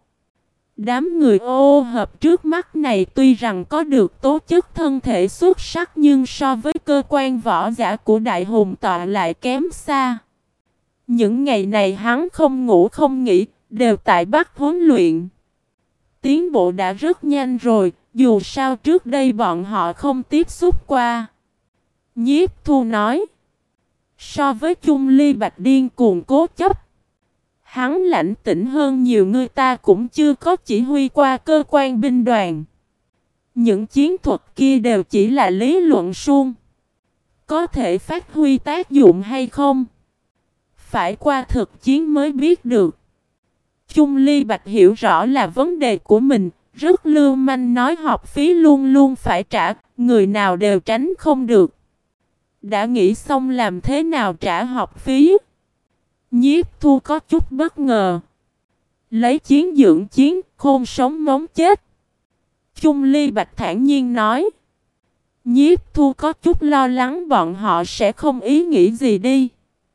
Đám người ô hợp trước mắt này tuy rằng có được tố chất thân thể xuất sắc nhưng so với cơ quan võ giả của Đại Hùng tọa lại kém xa. Những ngày này hắn không ngủ không nghỉ, đều tại Bắc huấn luyện. Tiến bộ đã rất nhanh rồi, dù sao trước đây bọn họ không tiếp xúc qua. Nhiếp Thu nói, so với Chung Ly Bạch điên cuồng cố chấp, hắn lãnh tĩnh hơn nhiều, người ta cũng chưa có chỉ huy qua cơ quan binh đoàn. Những chiến thuật kia đều chỉ là lý luận suông. Có thể phát huy tác dụng hay không? Phải qua thực chiến mới biết được. Chung Ly Bạch hiểu rõ là vấn đề của mình, rất lưu manh nói học phí luôn luôn phải trả, người nào đều tránh không được. Đã nghĩ xong làm thế nào trả học phí? Nhiếp Thu có chút bất ngờ. Lấy chiến dưỡng chiến, khôn sống móng chết. Chung Ly Bạch thản nhiên nói. Nhiếp Thu có chút lo lắng bọn họ sẽ không ý nghĩ gì đi.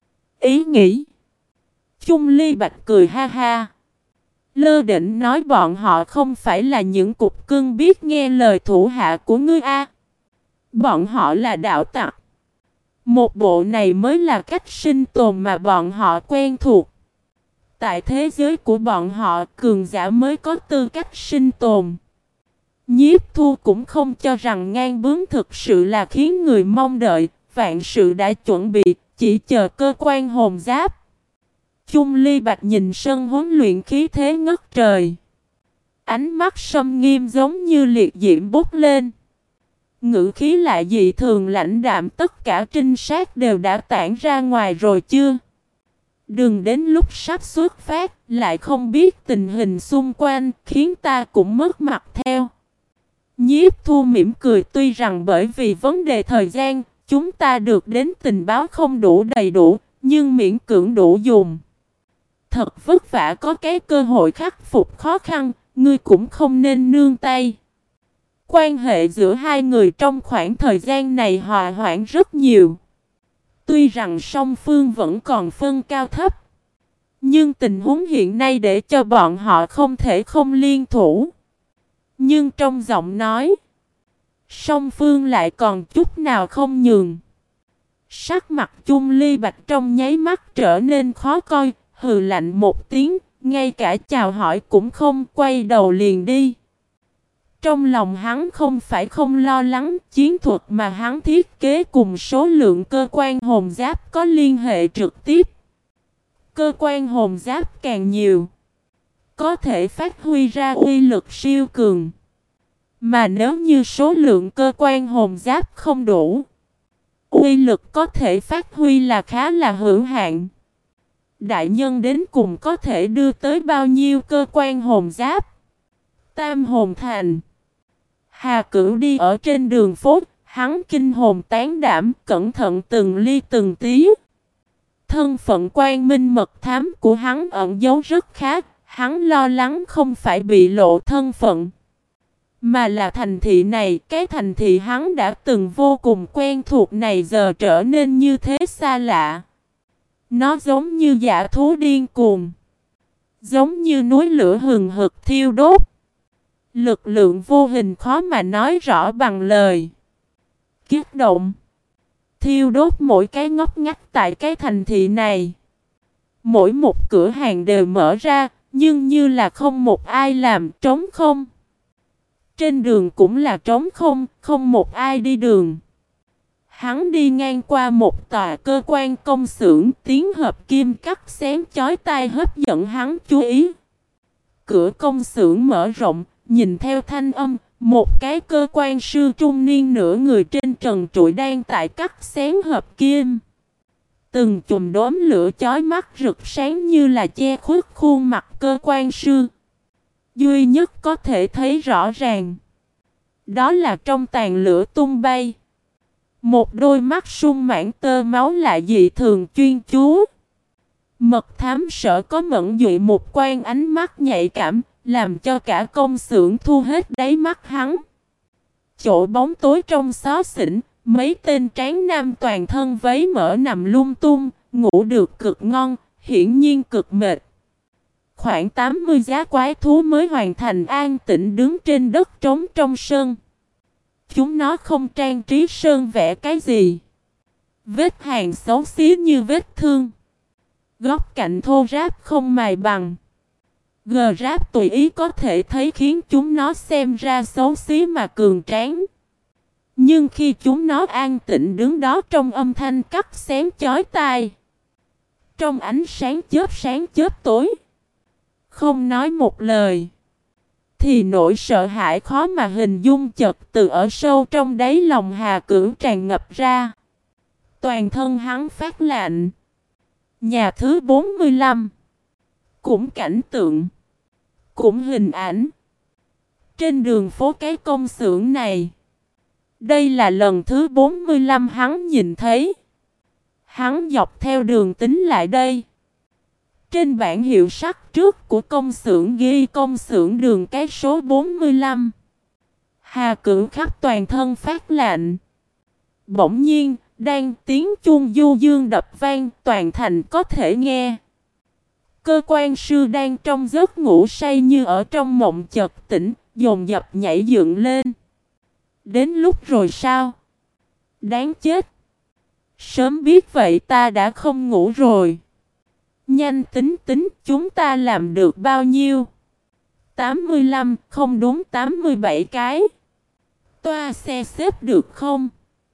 Ý nghĩ? Chung Ly Bạch cười ha ha. Lơ định nói bọn họ không phải là những cục cưng biết nghe lời thủ hạ của ngươi a. Bọn họ là đạo tặc. Một bộ này mới là cách sinh tồn mà bọn họ quen thuộc. Tại thế giới của bọn họ, cường giả mới có tư cách sinh tồn. Nhiếp Thu cũng không cho rằng ngang bướng thực sự là khiến người mong đợi, vạn sự đã chuẩn bị, chỉ chờ cơ quan hồn giáp. Chung Ly Bạch nhìn sân huấn luyện khí thế ngất trời. Ánh mắt sâm nghiêm giống như liệt diễm bốc lên. Ngữ khí lại dị thường lãnh đạm, tất cả trinh sát đều đã tản ra ngoài rồi chưa? Đừng đến lúc sắp xuất phát, lại không biết tình hình xung quanh, khiến ta cũng mất mặt theo. Nhiếp Thu mỉm cười, tuy rằng bởi vì vấn đề thời gian, chúng ta được đến tình báo không đủ đầy đủ, nhưng miễn cưỡng đủ dùng. Thật vất vả có cái cơ hội khắc phục khó khăn, ngươi cũng không nên nương tay. Quan hệ giữa hai người trong khoảng thời gian này hòa hoãn rất nhiều. Tuy rằng song phương vẫn còn phân cao thấp, nhưng tình huống hiện nay để cho bọn họ không thể không liên thủ. Nhưng trong giọng nói, song phương lại còn chút nào không nhường. Sắc mặt Chung Ly Bạch trong nháy mắt trở nên khó coi, hừ lạnh một tiếng, ngay cả chào hỏi cũng không, quay đầu liền đi. Trong lòng hắn không phải không lo lắng, chiến thuật mà hắn thiết kế cùng số lượng cơ quan hồn giáp có liên hệ trực tiếp. Cơ quan hồn giáp càng nhiều, có thể phát huy ra uy lực siêu cường. Mà nếu như số lượng cơ quan hồn giáp không đủ, uy lực có thể phát huy là khá là hữu hạn. Đại nhân đến cùng có thể đưa tới bao nhiêu cơ quan hồn giáp? Tam hồn thành. Hà Cửu đi ở trên đường phố, hắn kinh hồn tán đảm, cẩn thận từng ly từng tí. Thân phận quan minh mật thám của hắn ẩn giấu rất khá, hắn lo lắng không phải bị lộ thân phận, mà là thành thị này, cái thành thị hắn đã từng vô cùng quen thuộc này giờ trở nên như thế xa lạ. Nó giống như dã thú điên cuồng, giống như núi lửa hừng hực thiêu đốt. Lực lượng vô hình khó mà nói rõ bằng lời. Kích động, thiêu đốt mỗi cái ngóc ngách tại cái thành thị này. Mỗi một cửa hàng đều mở ra, nhưng như là không một ai làm, trống không. Trên đường cũng là trống không, không một ai đi đường. Hắn đi ngang qua một tòa cơ quan công xưởng, tiếng hợp kim cắt xén chói tai hấp dẫn hắn chú ý. Cửa công xưởng mở rộng, nhìn theo thanh âm, một cái cơ quan sư trung niên nửa người trên trần trụi đang tại cắt xén hợp kim. Từng chùm đốm lửa chói mắt rực sáng như là che khuất khuôn mặt cơ quan sư. Duy nhất có thể thấy rõ ràng, đó là trong tàn lửa tung bay, một đôi mắt sung mãn tơ máu lại dị thường chuyên chú. Mật thám sở có mẫn duệ một quan ánh mắt nhạy cảm, làm cho cả công xưởng thu hết đáy mắt hắn. Chỗ bóng tối trong xó xỉnh, mấy tên tráng nam toàn thân váy mở nằm lung tung, ngủ được cực ngon, hiển nhiên cực mệt. Khoảng tám mươi giá quái thú mới hoàn thành an tĩnh đứng trên đất trống trong sân. Chúng nó không trang trí sơn vẽ cái gì. Vết hàn xấu xí như vết thương. Góc cạnh thô ráp không mài bằng. Gờ ráp tùy ý có thể thấy khiến chúng nó xem ra xấu xí mà cường tráng. Nhưng khi chúng nó an tĩnh đứng đó trong âm thanh cắt xén chói tai, trong ánh sáng chớp sáng chớp tối, không nói một lời, thì nỗi sợ hãi khó mà hình dung chợt từ ở sâu trong đáy lòng Hà Cửu tràn ngập ra. Toàn thân hắn phát lạnh. Nhà thứ bốn mươi lăm. Cũng cảnh tượng, cũng hình ảnh. Trên đường phố cái công xưởng này, đây là lần thứ bốn mươi lăm hắn nhìn thấy. Hắn dọc theo đường tính lại đây. Trên bảng hiệu sắt trước của công xưởng ghi công xưởng đường cái số bốn mươi lăm. Hà Cửu khắp toàn thân phát lạnh. Bỗng nhiên, đang tiếng chuông du dương đập vang, toàn thành có thể nghe. Cơ quan sư đang trong giấc ngủ say như ở trong mộng chợt tỉnh, dồn dập nhảy dựng lên. Đến lúc rồi sao? Đáng chết! Sớm biết vậy ta đã không ngủ rồi. Nhanh tính tính, chúng ta làm được bao nhiêu? tám mươi lăm, không đúng tám mươi bảy cái. Toa xe xếp được không?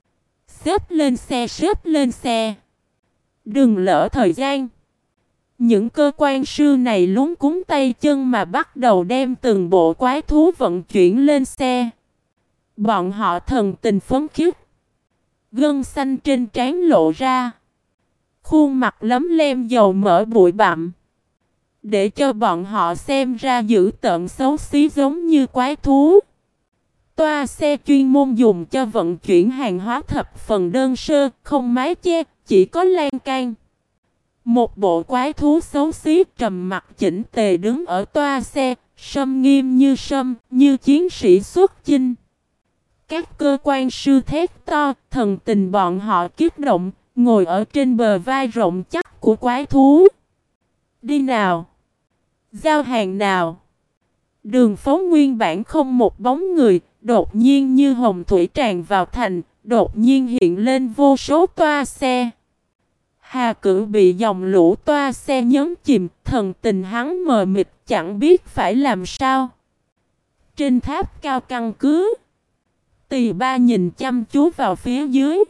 Xếp lên xe, xếp lên xe. Đừng lỡ thời gian. Những cơ quan sư này lúng cuống tay chân mà bắt đầu đem từng bộ quái thú vận chuyển lên xe. Bọn họ thần tình phấn khích. Gân xanh trên trán lộ ra. Khuôn mặt lấm lem dầu mỡ bụi bặm. Để cho bọn họ xem ra dữ tợn xấu xí giống như quái thú. Toa xe chuyên môn dùng cho vận chuyển hàng hóa thập phần đơn sơ, không mái che, chỉ có lan can. Một bộ quái thú xấu xí trầm mặc chỉnh tề đứng ở toa xe, sâm nghiêm như sâm, như chiến sĩ xuất chinh. Các cơ quan sư thét to, thần tình bọn họ kích động, ngồi ở trên bờ vai rộng chắc của quái thú. Đi nào! Giao hàng nào! Đường phố nguyên bản không một bóng người, đột nhiên như hồng thủy tràn vào thành, đột nhiên hiện lên vô số toa xe. Hà Cửu bị dòng lũ toa xe nhấn chìm, thần tình hắn mờ mịt chẳng biết phải làm sao. Trên tháp cao căn cứ, Tỳ Ba nhìn chăm chú vào phía dưới.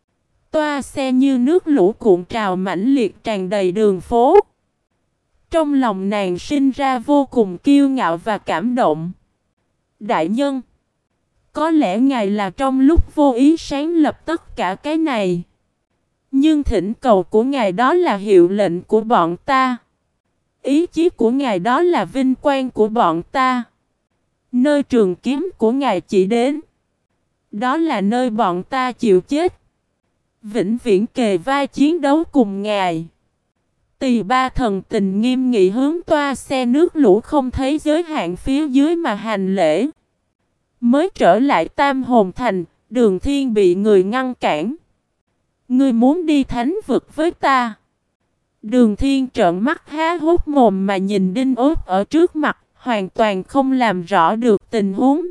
Toa xe như nước lũ cuộn trào mãnh liệt tràn đầy đường phố. Trong lòng nàng sinh ra vô cùng kiêu ngạo và cảm động. Đại nhân, có lẽ ngài là trong lúc vô ý sáng lập tất cả cái này. Nhưng thỉnh cầu của ngài đó là hiệu lệnh của bọn ta. Ý chí của ngài đó là vinh quang của bọn ta. Nơi trường kiếm của ngài chỉ đến, đó là nơi bọn ta chịu chết. Vĩnh viễn kề vai chiến đấu cùng ngài. Tỳ Ba thần tình nghiêm nghị hướng toa xe nước lũ không thấy giới hạn phía dưới mà hành lễ. Mới trở lại Tam Hồn Thành, Đường Thiên bị người ngăn cản. Ngươi muốn đi thánh vực với ta? Đường Thiên trợn mắt há hốc mồm mà nhìn Đinh Ốt ở trước mặt, hoàn toàn không làm rõ được tình huống.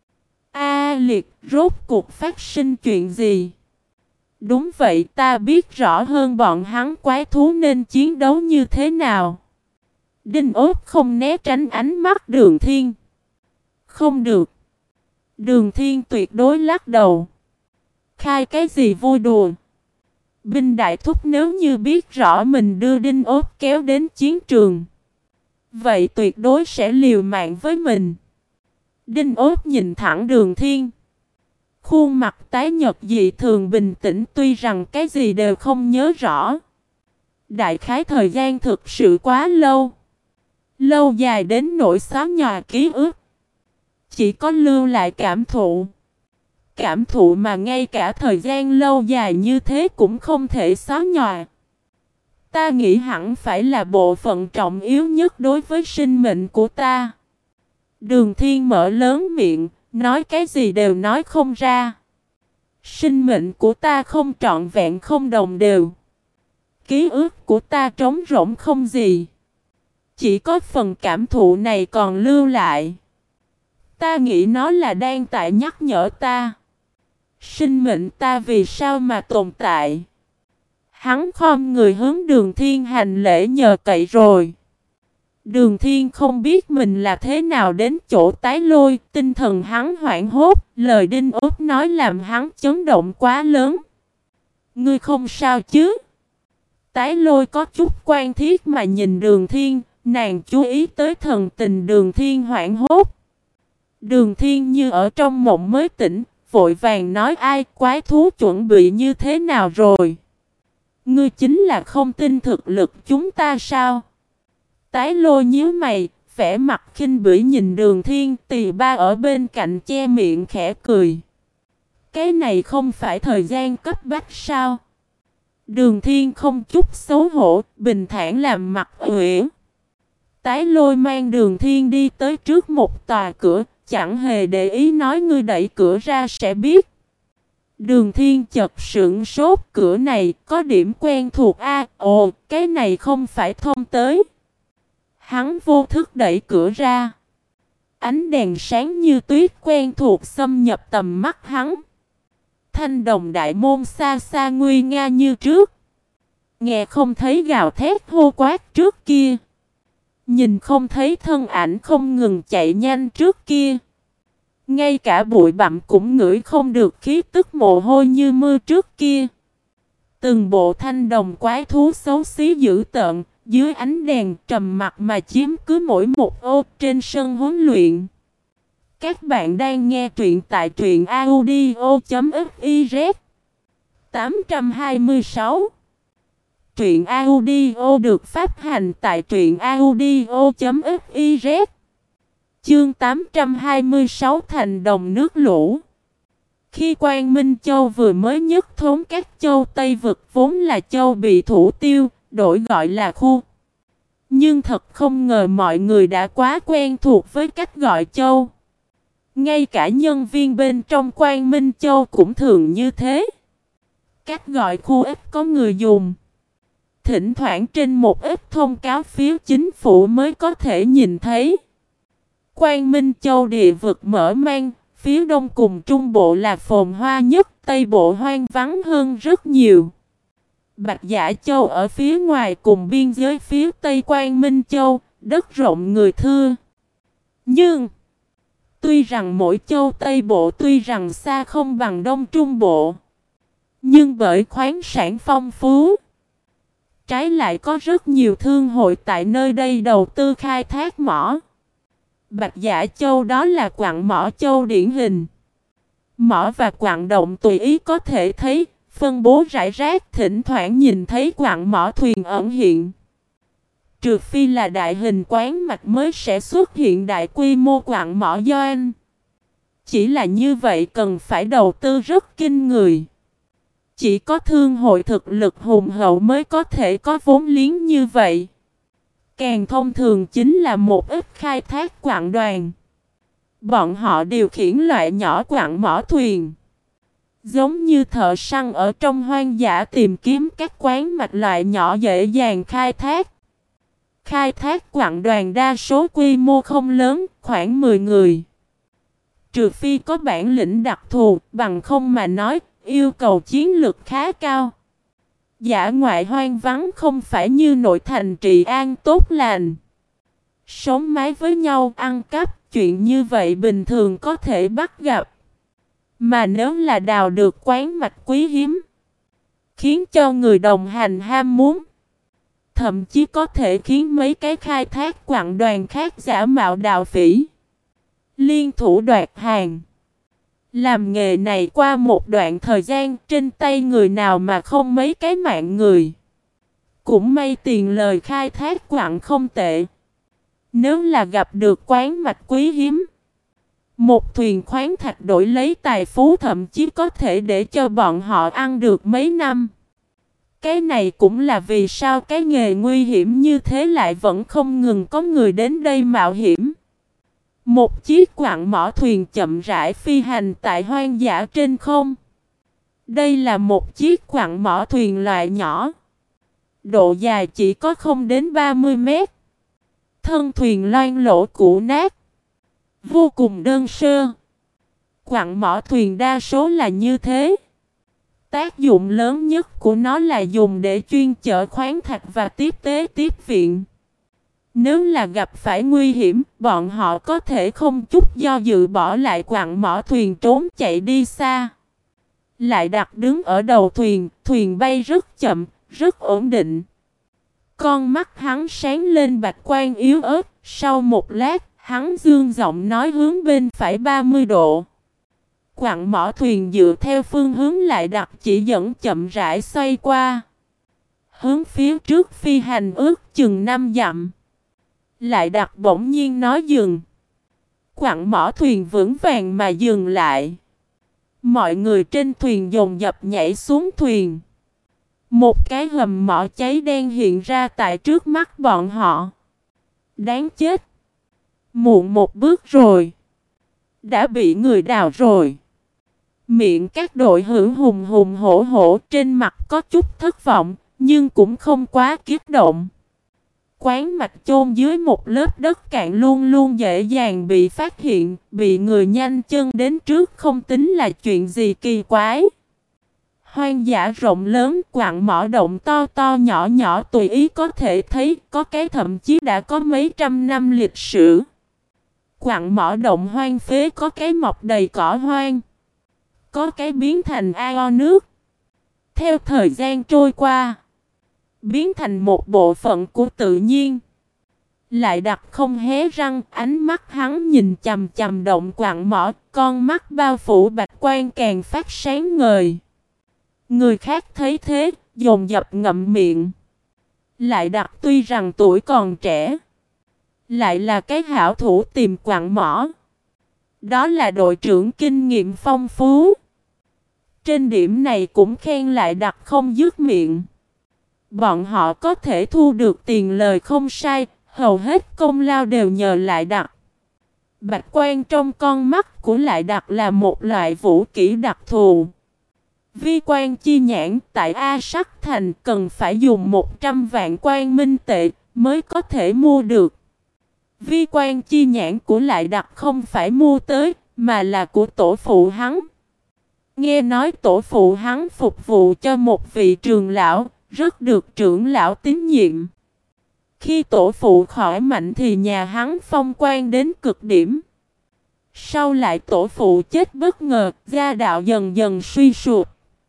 A Liệt, rốt cuộc phát sinh chuyện gì? Đúng vậy, ta biết rõ hơn bọn hắn quái thú nên chiến đấu như thế nào. Đinh Ốt không né tránh ánh mắt Đường Thiên. Không được. Đường Thiên tuyệt đối lắc đầu. Khai cái gì vui đùa? Binh đại thúc nếu như biết rõ mình đưa Đinh Ốt kéo đến chiến trường, vậy tuyệt đối sẽ liều mạng với mình. Đinh Ốt nhìn thẳng Đường Thiên. Khuôn mặt tái nhợt dị thường bình tĩnh, tuy rằng cái gì đều không nhớ rõ. Đại khái thời gian thực sự quá lâu. Lâu dài đến nỗi xóa nhòa ký ức. Chỉ có lưu lại cảm thụ. Cảm thụ mà ngay cả thời gian lâu dài như thế cũng không thể xóa nhòa. Ta nghĩ hẳn phải là bộ phận trọng yếu nhất đối với sinh mệnh của ta. Đường Thiên mở lớn miệng, nói cái gì đều nói không ra. Sinh mệnh của ta không trọn vẹn, không đồng đều. Ký ức của ta trống rỗng không gì. Chỉ có phần cảm thụ này còn lưu lại. Ta nghĩ nó là đang tại nhắc nhở ta. Sinh mệnh ta vì sao mà tồn tại. Hắn khom người hướng Đường Thiên hành lễ nhờ cậy rồi. Đường Thiên không biết mình là thế nào đến chỗ Tái Lôi, tinh thần hắn hoảng hốt, lời Đinh Ốt nói làm hắn chấn động quá lớn. Ngươi không sao chứ? Tái Lôi có chút quan thiết mà nhìn Đường Thiên, nàng chú ý tới thần tình Đường Thiên hoảng hốt. Đường Thiên như ở trong mộng mới tỉnh, vội vàng nói ai quái thú chuẩn bị như thế nào rồi? Ngươi chính là không tin thực lực chúng ta sao? Tái Lôi nhíu mày, vẻ mặt khinh bỉ nhìn Đường Thiên, Tỳ Ba ở bên cạnh che miệng khẽ cười. Cái này không phải thời gian cấp bách sao? Đường Thiên không chút xấu hổ, bình thản làm mặt ủy. Tái Lôi mang Đường Thiên đi tới trước một tòa cửa, chẳng hề để ý nói ngươi đẩy cửa ra sẽ biết. Đường Thiên chợt sững sốt, cửa này có điểm quen thuộc a, à, ồ, cái này không phải thông tới. Hắn vô thức đẩy cửa ra. Ánh đèn sáng như tuyết quen thuộc xâm nhập tầm mắt hắn. Thanh đồng đại môn xa xa nguy nga như trước. Nghe không thấy gào thét hô quát trước kia. Nhìn không thấy thân ảnh không ngừng chạy nhanh trước kia. Ngay cả bụi bặm cũng ngửi không được khí tức mồ hôi như mưa trước kia. Từng bộ thanh đồng quái thú xấu xí dữ tợn, dưới ánh đèn trầm mặc mà chiếm cứ mỗi một ô trên sân huấn luyện. Các bạn đang nghe truyện tại truyện audio.fiz tám trăm hai mươi sáu. Truyện audio được phát hành tại truyện audio.fiz. Chương tám trăm hai mươi sáu Thành đồng nước lũ. Khi Quang Minh Châu vừa mới nhất thống các châu Tây Vực vốn là châu bị thủ tiêu, đổi gọi là khu. Nhưng thật không ngờ mọi người đã quá quen thuộc với cách gọi châu. Ngay cả nhân viên bên trong Quang Minh Châu cũng thường như thế. Cách gọi khu ít có người dùng. Thỉnh thoảng trên một ít thông cáo phiếu chính phủ mới có thể nhìn thấy. Quang Minh Châu địa vực mở mang, phía đông cùng trung bộ là phồn hoa nhất, tây bộ hoang vắng hơn rất nhiều. Bạch Giả Châu ở phía ngoài cùng biên giới phía tây Quang Minh Châu, đất rộng người thưa. Nhưng, tuy rằng mỗi châu tây bộ tuy rằng xa không bằng đông trung bộ, nhưng bởi khoáng sản phong phú, trái lại có rất nhiều thương hội tại nơi đây đầu tư khai thác mỏ. Bạch Giả Châu đó là quặng mỏ châu điển hình. Mỏ và quặng động tùy ý có thể thấy, phân bố rải rác, thỉnh thoảng nhìn thấy quặng mỏ thuyền ẩn hiện. Trừ phi là đại hình quán mạch mới sẽ xuất hiện đại quy mô quặng mỏ doanh. Chỉ là như vậy cần phải đầu tư rất kinh người. Chỉ có thương hội thực lực hùng hậu mới có thể có vốn liếng như vậy. Càng thông thường chính là một ít khai thác quặng đoàn. Bọn họ điều khiển loại nhỏ quặng mỏ thuyền. Giống như thợ săn ở trong hoang dã tìm kiếm các khoáng mạch loại nhỏ dễ dàng khai thác. Khai thác quặng đoàn đa số quy mô không lớn, khoảng mười người. Trừ phi có bản lĩnh đặc thù, bằng không mà nói, yêu cầu chiến lược khá cao. Dã ngoại hoang vắng không phải như nội thành trị an tốt lành. Sống mái với nhau ăn cắp, chuyện như vậy bình thường có thể bắt gặp. Mà nếu là đào được khoáng mạch quý hiếm, khiến cho người đồng hành ham muốn, thậm chí có thể khiến mấy cái khai thác quặng đoàn khác giả mạo đạo phỉ, liên thủ đoạt hàng. Làm nghề này qua một đoạn thời gian, trên tay người nào mà không mấy cái mạng người. Cũng may tiền lời khai thác quặng không tệ. Nếu là gặp được khoáng mạch quý hiếm, một thuyền khoáng thạch đổi lấy tài phú thậm chí có thể để cho bọn họ ăn được mấy năm. Cái này cũng là vì sao cái nghề nguy hiểm như thế lại vẫn không ngừng có người đến đây mạo hiểm. Một chiếc quặng mỏ thuyền chậm rãi phi hành tại hoang dã trên không. Đây là một chiếc quặng mỏ thuyền loại nhỏ. Độ dài chỉ có không đến ba mươi mét. Thân thuyền loang lỗ cũ nát, vô cùng đơn sơ. Quặng mỏ thuyền đa số là như thế. Tác dụng lớn nhất của nó là dùng để chuyên chở khoáng thạch và tiếp tế tiếp viện. Nếu là gặp phải nguy hiểm, bọn họ có thể không chút do dự bỏ lại quặng mỏ thuyền trốn chạy đi xa. Lại đặt đứng ở đầu thuyền, thuyền bay rất chậm, rất ổn định. Con mắt hắn sáng lên bạch quang yếu ớt, sau một lát, hắn dương giọng nói hướng bên phải ba mươi độ. Quặng mỏ thuyền dựa theo phương hướng lại đặt chỉ dẫn chậm rãi xoay qua. Hướng phía trước phi hành ước chừng năm dặm. Lại đặt bỗng nhiên nói dừng. Quặng mỏ thuyền vững vàng mà dừng lại. Mọi người trên thuyền dồn dập nhảy xuống thuyền. Một cái hầm mỏ cháy đen hiện ra tại trước mắt bọn họ. Đáng chết. Muộn một bước rồi. Đã bị người đào rồi. Miệng các đội hữu hùng hùng hổ hổ, trên mặt có chút thất vọng, nhưng cũng không quá kích động. Khoáng mạch chôn dưới một lớp đất cạn luôn luôn dễ dàng bị phát hiện, bị người nhanh chân đến trước không tính là chuyện gì kỳ quái. Hoang dã rộng lớn, quặng mỏ động to to nhỏ nhỏ tùy ý có thể thấy, có cái thậm chí đã có mấy trăm năm lịch sử. Quặng mỏ động hoang phế, có cái mọc đầy cỏ hoang, có cái biến thành ao nước. Theo thời gian trôi qua, biến thành một bộ phận của tự nhiên. Lại đặt không hé răng, ánh mắt hắn nhìn chằm chằm động quặng mỏ, con mắt bao phủ bạch quang càng phát sáng ngời. Người khác thấy thế, dồn dập ngậm miệng. Lại đặt tuy rằng tuổi còn trẻ, lại là cái hảo thủ tìm quặng mỏ. Đó là đội trưởng kinh nghiệm phong phú. Trên điểm này cũng khen lại đặt không dứt miệng. Bọn họ có thể thu được tiền lời không sai, hầu hết công lao đều nhờ lại đặt. Bạch quan trong con mắt của lại đặt là một loại vũ kỹ đặc thù. Vi quan chi nhãn tại A Sắc Thành cần phải dùng một trăm vạn quan minh tệ mới có thể mua được. Vi quan chi nhãn của lại đặt không phải mua tới, mà là của tổ phụ hắn. Nghe nói tổ phụ hắn phục vụ cho một vị trường lão, rất được trưởng lão tín nhiệm. Khi tổ phụ khỏi mạnh thì nhà hắn phong quan đến cực điểm. Sau lại tổ phụ chết bất ngờ, gia đạo dần dần suy sụp.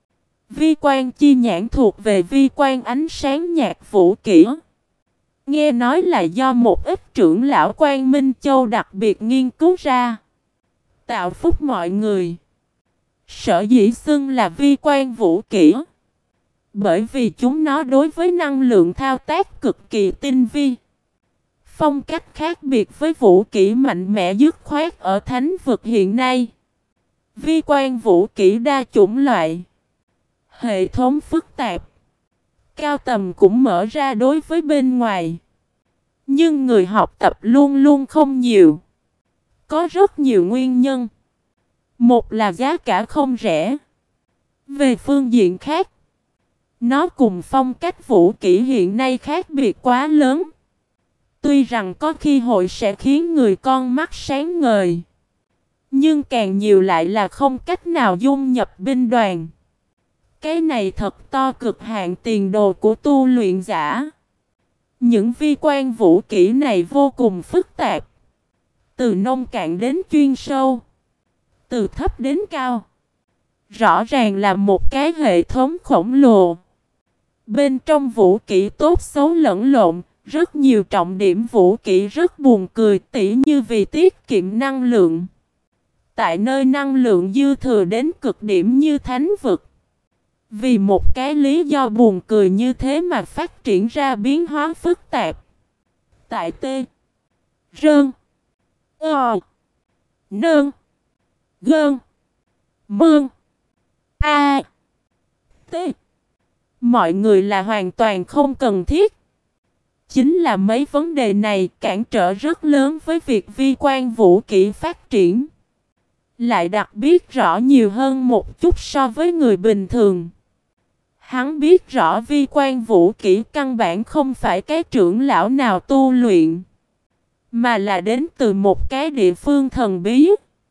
Vi quan chi nhãn thuộc về vi quan ánh sáng nhạt vũ kỹ. Nghe nói là do một ít trưởng lão Quan Minh Châu đặc biệt nghiên cứu ra, tạo phúc mọi người. Sở dĩ xưng là vi quan vũ kỹ, bởi vì chúng nó đối với năng lượng thao tác cực kỳ tinh vi. Phong cách khác biệt với vũ kỹ mạnh mẽ dứt khoát ở thánh vực hiện nay. Vi quan vũ kỹ đa chủng loại, hệ thống phức tạp, cao tầm cũng mở ra đối với bên ngoài. Nhưng người học tập luôn luôn không nhiều. Có rất nhiều nguyên nhân. Một là giá cả không rẻ. Về phương diện khác, nó cùng phong cách vũ kỹ hiện nay khác biệt quá lớn. Tuy rằng có khi hội sẽ khiến người con mắt sáng ngời, nhưng càng nhiều lại là không cách nào dung nhập binh đoàn. Cái này thật to cực hạn tiền đồ của tu luyện giả. Những vi quan vũ kỹ này vô cùng phức tạp. Từ nông cạn đến chuyên sâu, từ thấp đến cao. Rõ ràng là một cái hệ thống khổng lồ. Bên trong vũ kỹ tốt xấu lẫn lộn, rất nhiều trọng điểm vũ kỹ rất buồn cười, tỉ như vì tiết kiệm năng lượng. Tại nơi năng lượng dư thừa đến cực điểm như thánh vực, vì một cái lý do buồn cười như thế mà phát triển ra biến hóa phức tạp. Tại T, Rơn, Ờ, Nơn, Gơn, Mương, A, T, mọi người là hoàn toàn không cần thiết. Chính là mấy vấn đề này cản trở rất lớn với việc vi quan vũ kỹ phát triển. Lại đặc biết rõ nhiều hơn một chút so với người bình thường. Hắn biết rõ vi quan vũ kỹ căn bản không phải cái trưởng lão nào tu luyện, mà là đến từ một cái địa phương thần bí.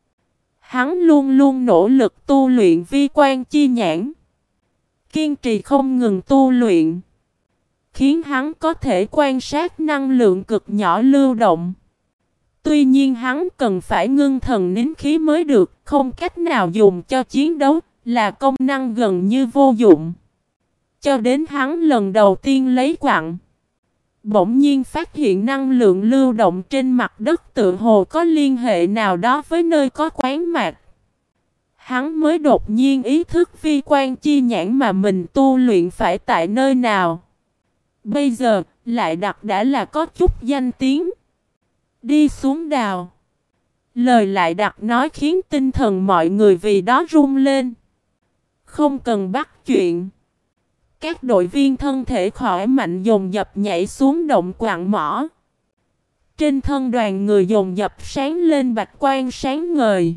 Hắn luôn luôn nỗ lực tu luyện vi quan chi nhãn, kiên trì không ngừng tu luyện, khiến hắn có thể quan sát năng lượng cực nhỏ lưu động. Tuy nhiên hắn cần phải ngưng thần nín khí mới được, không cách nào dùng cho chiến đấu, là công năng gần như vô dụng. Cho đến hắn lần đầu tiên lấy quặng, bỗng nhiên phát hiện năng lượng lưu động trên mặt đất tự hồ có liên hệ nào đó với nơi có khoáng mạch. Hắn mới đột nhiên ý thức vi quan chi nhãn mà mình tu luyện phải tại nơi nào. Bây giờ, lại đặt đã là có chút danh tiếng. Đi xuống đào. Lời lại đặt nói khiến tinh thần mọi người vì đó rung lên. Không cần bắt chuyện. Các đội viên thân thể khỏe mạnh dồn dập nhảy xuống động quặng mỏ. Trên thân đoàn người dồn dập sáng lên bạch quang sáng ngời.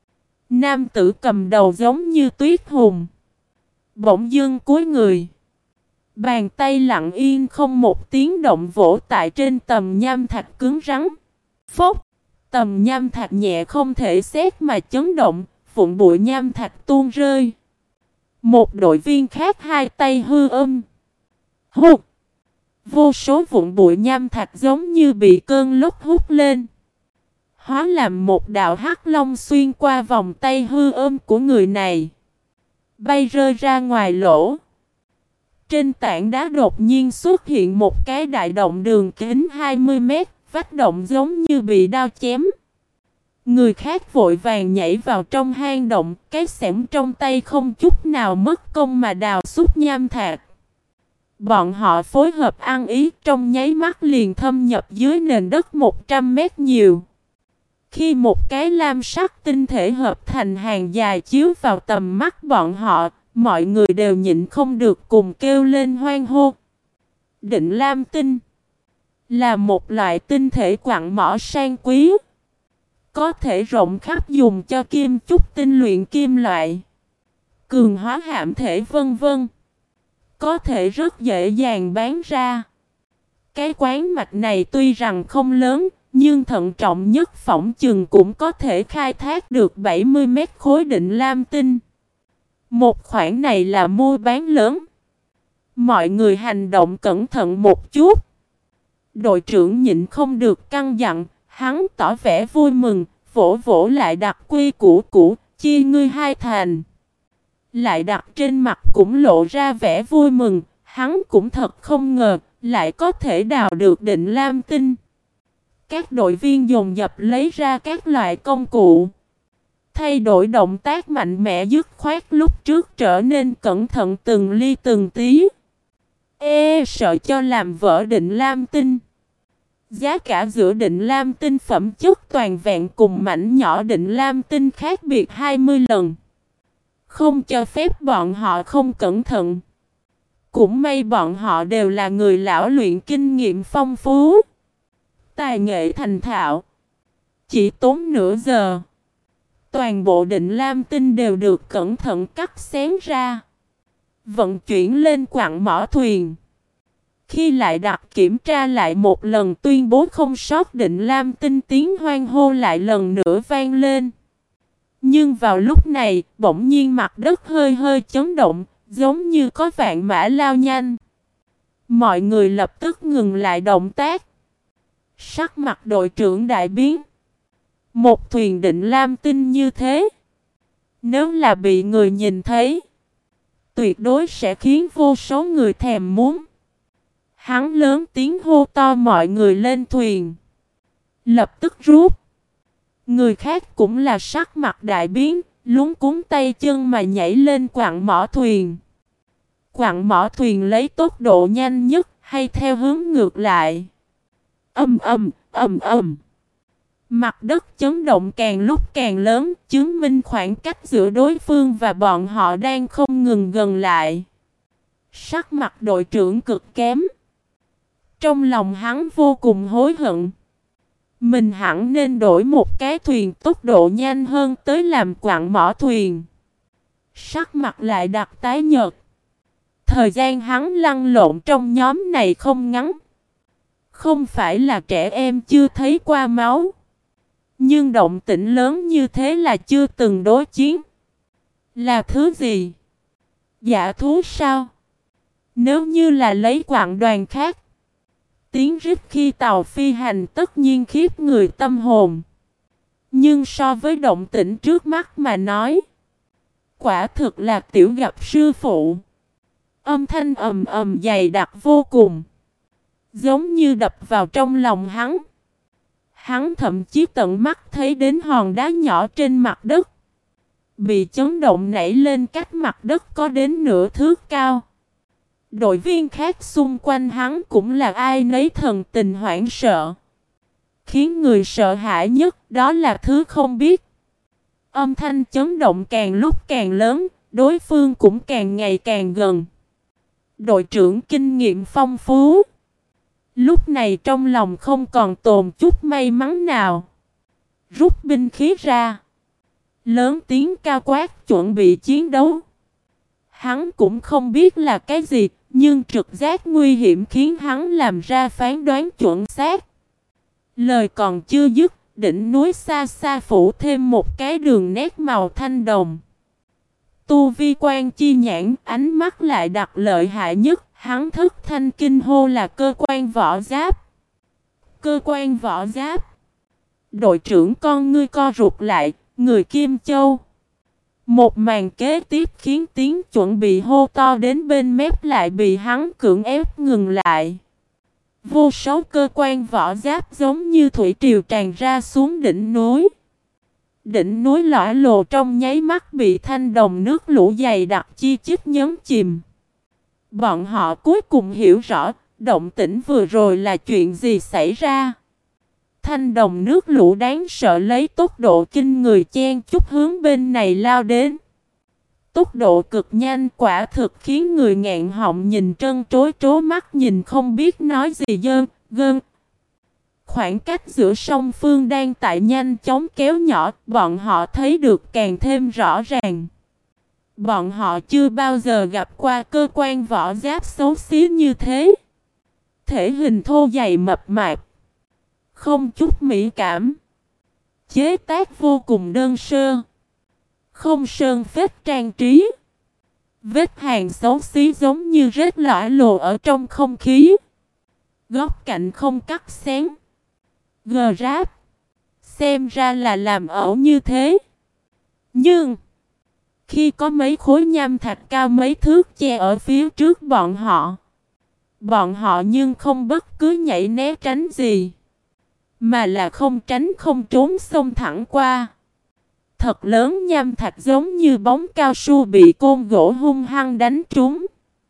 Nam tử cầm đầu giống như tuyết hùng, bỗng dưng cúi người, bàn tay lặng yên không một tiếng động vỗ tại trên tầm nham thạch cứng rắn. Phốc! Tầm nham thạch nhẹ không thể xét mà chấn động, vụn bụi nham thạch tuôn rơi. Một đội viên khác hai tay hư âm. Hụt! Vô số vụn bụi nham thạch giống như bị cơn lốc hút lên, hóa làm một đạo hắc long xuyên qua vòng tay hư ôm của người này, bay rơi ra ngoài lỗ. Trên tảng đá đột nhiên xuất hiện một cái đại động đường kính hai mươi mét, vách động giống như bị đao chém. Người khác vội vàng nhảy vào trong hang động, cái xẻng trong tay không chút nào mất công mà đào xúc nham thạch. Bọn họ phối hợp ăn ý, trong nháy mắt liền thâm nhập dưới nền đất một trăm mét nhiều. Khi một cái lam sắc tinh thể hợp thành hàng dài chiếu vào tầm mắt bọn họ, mọi người đều nhịn không được cùng kêu lên hoan hô. Định lam tinh là một loại tinh thể quặng mỏ sang quý, có thể rộng khắp dùng cho kim chúc tinh luyện kim loại, cường hóa hạm thể vân vân. Có thể rất dễ dàng bán ra. Cái quán mạch này tuy rằng không lớn, nhưng thận trọng nhất phỏng chừng cũng có thể khai thác được bảy mươi mét khối định lam tinh. Một khoản này là mua bán lớn. Mọi người hành động cẩn thận một chút. Đội trưởng nhịn không được căn dặn, hắn tỏ vẻ vui mừng, vỗ vỗ lại đặt quy củ cũ, chia ngươi hai thành. Lại đặt trên mặt cũng lộ ra vẻ vui mừng, hắn cũng thật không ngờ, lại có thể đào được định lam tinh. Các đội viên dồn dập lấy ra các loại công cụ, thay đổi động tác mạnh mẽ dứt khoát lúc trước trở nên cẩn thận từng ly từng tí. Ê sợ cho làm vỡ định lam tinh. Giá cả giữa định lam tinh phẩm chất toàn vẹn cùng mảnh nhỏ định lam tinh khác biệt hai mươi lần. Không cho phép bọn họ không cẩn thận. Cũng may bọn họ đều là người lão luyện kinh nghiệm phong phú, tài nghệ thành thạo. Chỉ tốn nửa giờ, Toàn bộ Định Lam Tinh đều được cẩn thận cắt xén ra, vận chuyển lên quặng mỏ thuyền. Khi lại đặt kiểm tra lại một lần tuyên bố không sót Định Lam Tinh, tiếng hoan hô lại lần nữa vang lên. Nhưng vào lúc này, bỗng nhiên mặt đất hơi hơi chấn động, giống như có vạn mã lao nhanh. Mọi người lập tức ngừng lại động tác. Sắc mặt đội trưởng đại biến. Một thuyền Định Lam Tinh như thế, nếu là bị người nhìn thấy, tuyệt đối sẽ khiến vô số người thèm muốn. Hắn lớn tiếng hô to mọi người lên thuyền. Lập tức rút. Người khác cũng là sắc mặt đại biến, luống cuống tay chân mà nhảy lên quặng mỏ thuyền. Quặng mỏ thuyền lấy tốc độ nhanh nhất hay theo hướng ngược lại. Ầm ầm, ầm ầm. Mặt đất chấn động càng lúc càng lớn, chứng minh khoảng cách giữa đối phương và bọn họ đang không ngừng gần lại. Sắc mặt đội trưởng cực kém. Trong lòng hắn vô cùng hối hận. Mình hẳn nên đổi một cái thuyền tốc độ nhanh hơn tới làm quặng mỏ thuyền. Sắc mặt lại đặt tái nhợt. Thời gian hắn lăn lộn trong nhóm này không ngắn. Không phải là trẻ em chưa thấy qua máu. Nhưng động tĩnh lớn như thế là chưa từng đối chiến. Là thứ gì? Giả thú sao? Nếu như là lấy quặng đoàn khác, tiếng rít khi tàu phi hành tất nhiên khiếp người tâm hồn. Nhưng so với động tĩnh trước mắt mà nói, quả thực là tiểu gặp sư phụ. Âm thanh ầm ầm dày đặc vô cùng, giống như đập vào trong lòng hắn. Hắn thậm chí tận mắt thấy đến hòn đá nhỏ trên mặt đất bị chấn động nảy lên cách mặt đất có đến nửa thước cao. Đội viên khác xung quanh hắn cũng là ai nấy thần tình hoảng sợ. Khiến người sợ hãi nhất đó là thứ không biết. Âm thanh chấn động càng lúc càng lớn, đối phương cũng càng ngày càng gần. Đội trưởng kinh nghiệm phong phú, lúc này trong lòng không còn tồn chút may mắn nào. Rút binh khí ra, lớn tiếng cao quát chuẩn bị chiến đấu. Hắn cũng không biết là cái gì, nhưng trực giác nguy hiểm khiến hắn làm ra phán đoán chuẩn xác. Lời còn chưa dứt, đỉnh núi xa xa phủ thêm một cái đường nét màu thanh đồng. Tu vi quan chi nhãn, ánh mắt lại đặt lợi hại nhất, hắn thức thanh kinh hô là cơ quan võ giáp. Cơ quan võ giáp. Đội trưởng con ngươi co rụt lại, người Kim Châu. Một màn kế tiếp khiến tiếng chuẩn bị hô to đến bên mép lại bị hắn cưỡng ép ngừng lại. Vô số cơ quan võ giáp giống như thủy triều tràn ra xuống đỉnh núi. Đỉnh núi lõa lồ trong nháy mắt bị thanh đồng nước lũ dày đặc chi chít nhấn chìm. Bọn họ cuối cùng hiểu rõ động tĩnh vừa rồi là chuyện gì xảy ra. Thanh đồng nước lũ đáng sợ lấy tốc độ kinh người chen chúc hướng bên này lao đến. Tốc độ cực nhanh quả thực khiến người ngạn họng nhìn trân trối trố mắt nhìn không biết nói gì dơn, gơn. Khoảng cách giữa song phương đang tại nhanh chóng kéo nhỏ, bọn họ thấy được càng thêm rõ ràng. Bọn họ chưa bao giờ gặp qua cơ quan võ giáp xấu xí như thế. Thể hình thô dày mập mạp, không chút mỹ cảm, chế tác vô cùng đơn sơ, không sơn phết trang trí. Vết hàn xấu xí giống như rết lõa lồ ở trong không khí. Góc cạnh không cắt xén. Gờ ráp. Xem ra là làm ẩu như thế. Nhưng khi có mấy khối nham thạch cao mấy thước che ở phía trước bọn họ, bọn họ nhưng không bất cứ nhảy né tránh gì, mà là không tránh không trốn xông thẳng qua. Thật lớn nham thạch giống như bóng cao su bị côn gỗ hung hăng đánh trúng,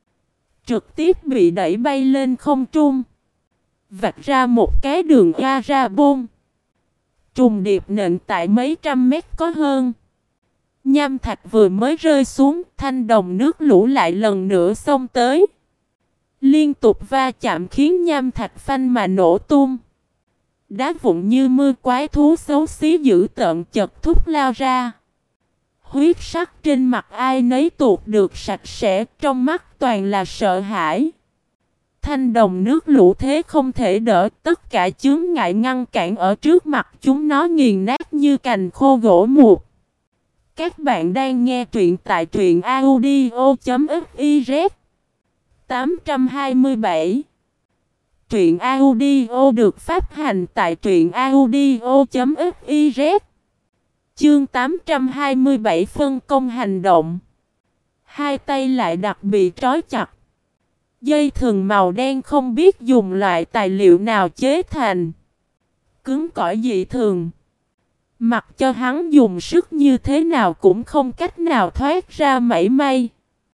trực tiếp bị đẩy bay lên không trung, vạch ra một cái đường ra ra bôn, trùng điệp nện tại mấy trăm mét có hơn. Nham thạch vừa mới rơi xuống, thanh đồng nước lũ lại lần nữa xông tới, liên tục va chạm khiến nham thạch phanh mà nổ tung. Đá vụn như mưa quái thú xấu xí dữ tợn chật thúc lao ra. Huyết sắc trên mặt ai nấy tuột được sạch sẽ, trong mắt toàn là sợ hãi. Thanh đồng nước lũ thế không thể đỡ, tất cả chướng ngại ngăn cản ở trước mặt chúng nó nghiền nát như cành khô gỗ mục. Các bạn đang nghe truyện tại truyện audio.fiz tám trăm hai mươi bảy. Truyện audio được phát hành tại truyện audio.fiz. Chương tám trăm hai mươi bảy phân công hành động. Hai tay lại đặc bị trói chặt. Dây thừng màu đen không biết dùng loại tài liệu nào chế thành. Cứng cỏi dị thường. Mặc cho hắn dùng sức như thế nào cũng không cách nào thoát ra mảy may.